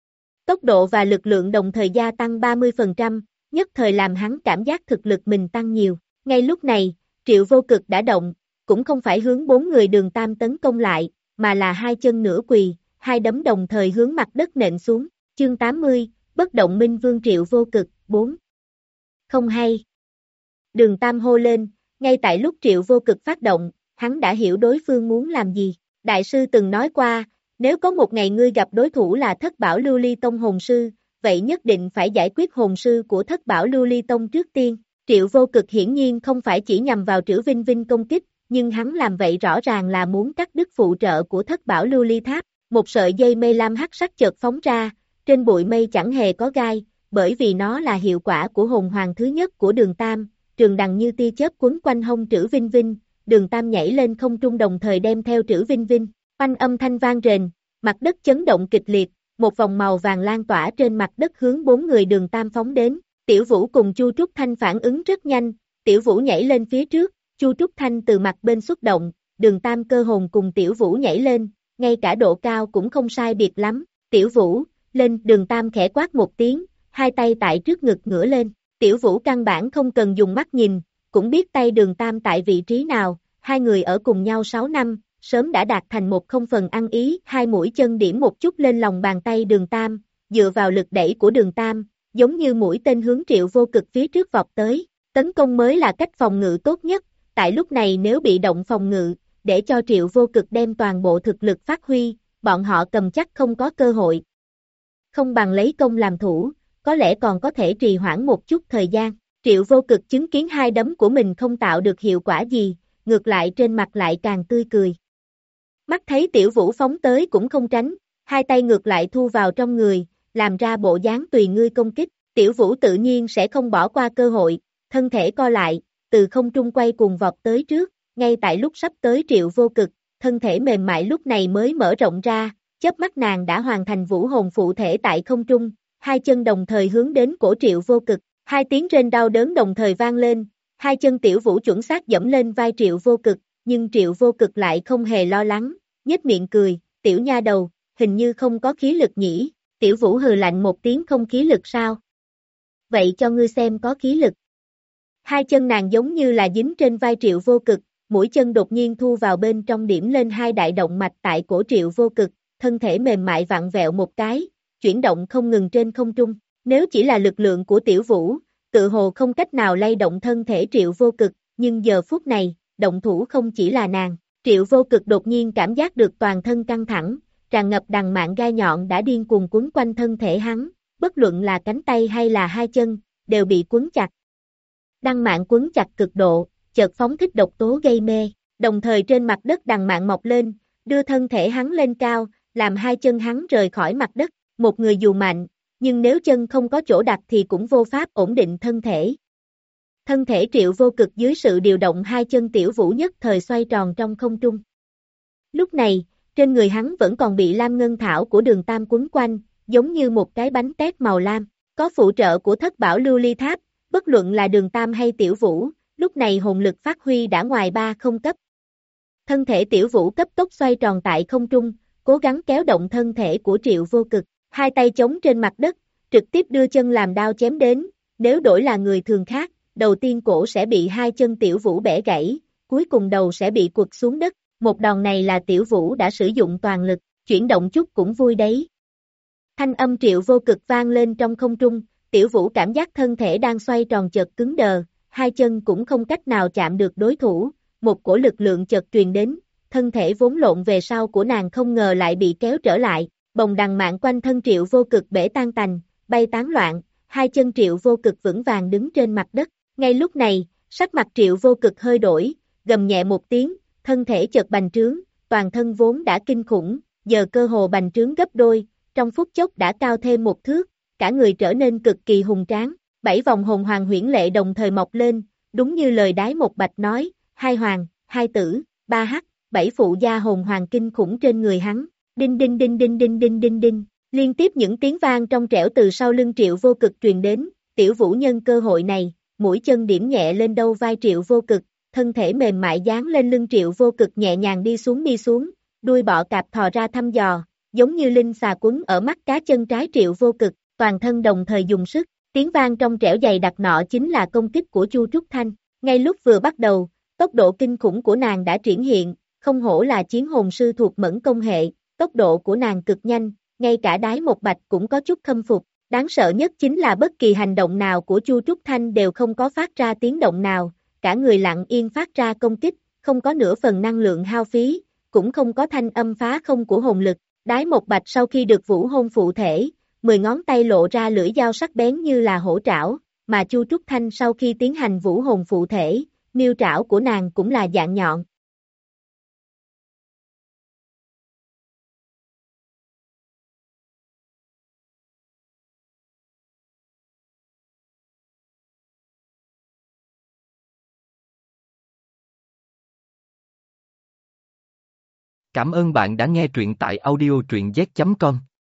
Speaker 2: Tốc độ và lực lượng đồng thời gia tăng ba mươi phần trăm, nhất thời làm hắn cảm giác thực lực mình tăng nhiều. Ngay lúc này, Triệu Vô Cực đã động, cũng không phải hướng bốn người Đường Tam tấn công lại, mà là hai chân nửa quỳ, hai đấm đồng thời hướng mặt đất nện xuống. Chương tám mươi, Bất động minh vương Triệu Vô Cực, bốn. Không hay. Đường Tam hô lên, ngay tại lúc Triệu Vô Cực phát động, hắn đã hiểu đối phương muốn làm gì. Đại sư từng nói qua, nếu có một ngày ngươi gặp đối thủ là Thất Bảo Lưu Ly Tông hồn sư, vậy nhất định phải giải quyết hồn sư của Thất Bảo Lưu Ly Tông trước tiên. Triệu Vô Cực hiển nhiên không phải chỉ nhằm vào Trử Vinh Vinh công kích, nhưng hắn làm vậy rõ ràng là muốn cắt đứt phụ trợ của Thất Bảo Lưu Ly Tháp. Một sợi dây mây lam hắc sắc chợt phóng ra, trên bụi mây chẳng hề có gai, bởi vì nó là hiệu quả của hồn hoàng thứ nhất của Đường Tam. Trường đằng như tia chớp quấn quanh hông Trử Vinh Vinh, Đường Tam nhảy lên không trung đồng thời đem theo Trử Vinh Vinh. Oanh âm thanh vang rền, mặt đất chấn động kịch liệt, một vòng màu vàng lan tỏa trên mặt đất hướng bốn người Đường Tam phóng đến. Tiểu Vũ cùng Chu Trúc Thanh phản ứng rất nhanh, Tiểu Vũ nhảy lên phía trước, Chu Trúc Thanh từ mặt bên xuất động, Đường Tam cơ hồn cùng Tiểu Vũ nhảy lên, ngay cả độ cao cũng không sai biệt lắm. Tiểu Vũ, lên, Đường Tam khẽ quát một tiếng, hai tay tại trước ngực ngửa lên. Tiểu Vũ căn bản không cần dùng mắt nhìn, cũng biết tay Đường Tam tại vị trí nào, hai người ở cùng nhau sáu năm, sớm đã đạt thành một không phần ăn ý. Hai mũi chân điểm một chút lên lòng bàn tay Đường Tam, dựa vào lực đẩy của Đường Tam, giống như mũi tên hướng Triệu Vô Cực phía trước vọt tới. Tấn công mới là cách phòng ngự tốt nhất, tại lúc này nếu bị động phòng ngự, để cho Triệu Vô Cực đem toàn bộ thực lực phát huy, bọn họ cầm chắc không có cơ hội. Không bằng lấy công làm thủ, có lẽ còn có thể trì hoãn một chút thời gian. Triệu Vô Cực chứng kiến hai đấm của mình không tạo được hiệu quả gì, ngược lại trên mặt lại càng tươi cười. Mắt thấy Tiểu Vũ phóng tới cũng không tránh, hai tay ngược lại thu vào trong người, làm ra bộ dáng tùy ngươi công kích. Tiểu Vũ tự nhiên sẽ không bỏ qua cơ hội, thân thể co lại, từ không trung quay cuồng vọt tới trước, ngay tại lúc sắp tới Triệu Vô Cực, thân thể mềm mại lúc này mới mở rộng ra, chớp mắt nàng đã hoàn thành vũ hồn phụ thể tại không trung, hai chân đồng thời hướng đến cổ Triệu Vô Cực, hai tiếng rên đau đớn đồng thời vang lên, hai chân Tiểu Vũ chuẩn xác dẫm lên vai Triệu Vô Cực, nhưng Triệu Vô Cực lại không hề lo lắng, nhếch miệng cười, tiểu nha đầu, hình như không có khí lực nhỉ. Tiểu Vũ hừ lạnh một tiếng, không khí lực sao? Vậy cho ngươi xem có khí lực. Hai chân nàng giống như là dính trên vai Triệu Vô Cực, mũi chân đột nhiên thu vào bên trong điểm lên hai đại động mạch tại cổ Triệu Vô Cực, thân thể mềm mại vặn vẹo một cái, chuyển động không ngừng trên không trung. Nếu chỉ là lực lượng của Tiểu Vũ, tự hồ không cách nào lay động thân thể Triệu Vô Cực, nhưng giờ phút này, động thủ không chỉ là nàng. Triệu Vô Cực đột nhiên cảm giác được toàn thân căng thẳng, tràn ngập đằng mạn gai nhọn đã điên cuồng quấn quanh thân thể hắn, bất luận là cánh tay hay là hai chân, đều bị quấn chặt. Đằng mạn quấn chặt cực độ, chợt phóng thích độc tố gây mê, đồng thời trên mặt đất đằng mạn mọc lên, đưa thân thể hắn lên cao, làm hai chân hắn rời khỏi mặt đất. Một người dù mạnh, nhưng nếu chân không có chỗ đặt thì cũng vô pháp ổn định thân thể. Thân thể Triệu Vô Cực dưới sự điều động hai chân Tiểu Vũ nhất thời xoay tròn trong không trung. Lúc này, trên người hắn vẫn còn bị lam ngân thảo của Đường Tam quấn quanh, giống như một cái bánh tét màu lam, có phụ trợ của Thất Bảo Lưu Ly Tháp, bất luận là Đường Tam hay Tiểu Vũ, lúc này hồn lực phát huy đã ngoài ba không cấp. Thân thể Tiểu Vũ cấp tốc xoay tròn tại không trung, cố gắng kéo động thân thể của Triệu Vô Cực, hai tay chống trên mặt đất, trực tiếp đưa chân làm đao chém đến, nếu đổi là người thường khác, đầu tiên cổ sẽ bị hai chân Tiểu Vũ bẻ gãy, cuối cùng đầu sẽ bị quật xuống đất, một đòn này là Tiểu Vũ đã sử dụng toàn lực, chuyển động chút cũng vui đấy. Thanh âm Triệu Vô Cực vang lên trong không trung, Tiểu Vũ cảm giác thân thể đang xoay tròn chợt cứng đờ, hai chân cũng không cách nào chạm được đối thủ, một cổ lực lượng chợt truyền đến, thân thể vốn lộn về sau của nàng không ngờ lại bị kéo trở lại, bồng đằng mạn quanh thân Triệu Vô Cực bể tan tành, bay tán loạn, hai chân Triệu Vô Cực vững vàng đứng trên mặt đất. Ngay lúc này, sắc mặt Triệu Vô Cực hơi đổi, gầm nhẹ một tiếng, thân thể chợt bành trướng, toàn thân vốn đã kinh khủng, giờ cơ hồ bành trướng gấp đôi, trong phút chốc đã cao thêm một thước, cả người trở nên cực kỳ hùng tráng, bảy vòng hồn hoàng huyễn lệ đồng thời mọc lên, đúng như lời Đái Một Bạch nói, hai hoàng, hai tử, ba hắc, bảy phụ gia hồn hoàng kinh khủng trên người hắn, đinh đinh đinh đinh đinh đinh đinh đinh, liên tiếp những tiếng vang trong trẻo từ sau lưng Triệu Vô Cực truyền đến, Tiểu Vũ nhân cơ hội này, mũi chân điểm nhẹ lên đầu vai Triệu Vô Cực, thân thể mềm mại dán lên lưng Triệu Vô Cực nhẹ nhàng đi xuống đi xuống, đuôi bọ cạp thò ra thăm dò, giống như linh xà quấn ở mắt cá chân trái Triệu Vô Cực, toàn thân đồng thời dùng sức, tiếng vang trong trẻo dày đặc nọ chính là công kích của Chu Trúc Thanh, ngay lúc vừa bắt đầu, tốc độ kinh khủng của nàng đã triển hiện, không hổ là chiến hồn sư thuộc mẫn công hệ, tốc độ của nàng cực nhanh, ngay cả Đái Một Bạch cũng có chút khâm phục, Đáng sợ nhất chính là bất kỳ hành động nào của Chu Trúc Thanh đều không có phát ra tiếng động nào, cả người lặng yên phát ra công kích, không có nửa phần năng lượng hao phí, cũng không có thanh âm phá không của hồn lực. Đái Một Bạch sau khi được vũ hôn phụ thể, mười ngón tay lộ ra lưỡi dao sắc bén như là hổ trảo, mà Chu Trúc Thanh sau khi tiến hành vũ hồn phụ thể, miêu trảo của nàng cũng là dạng nhọn.
Speaker 1: Cảm ơn bạn đã nghe truyện tại audio truyện z chấm com.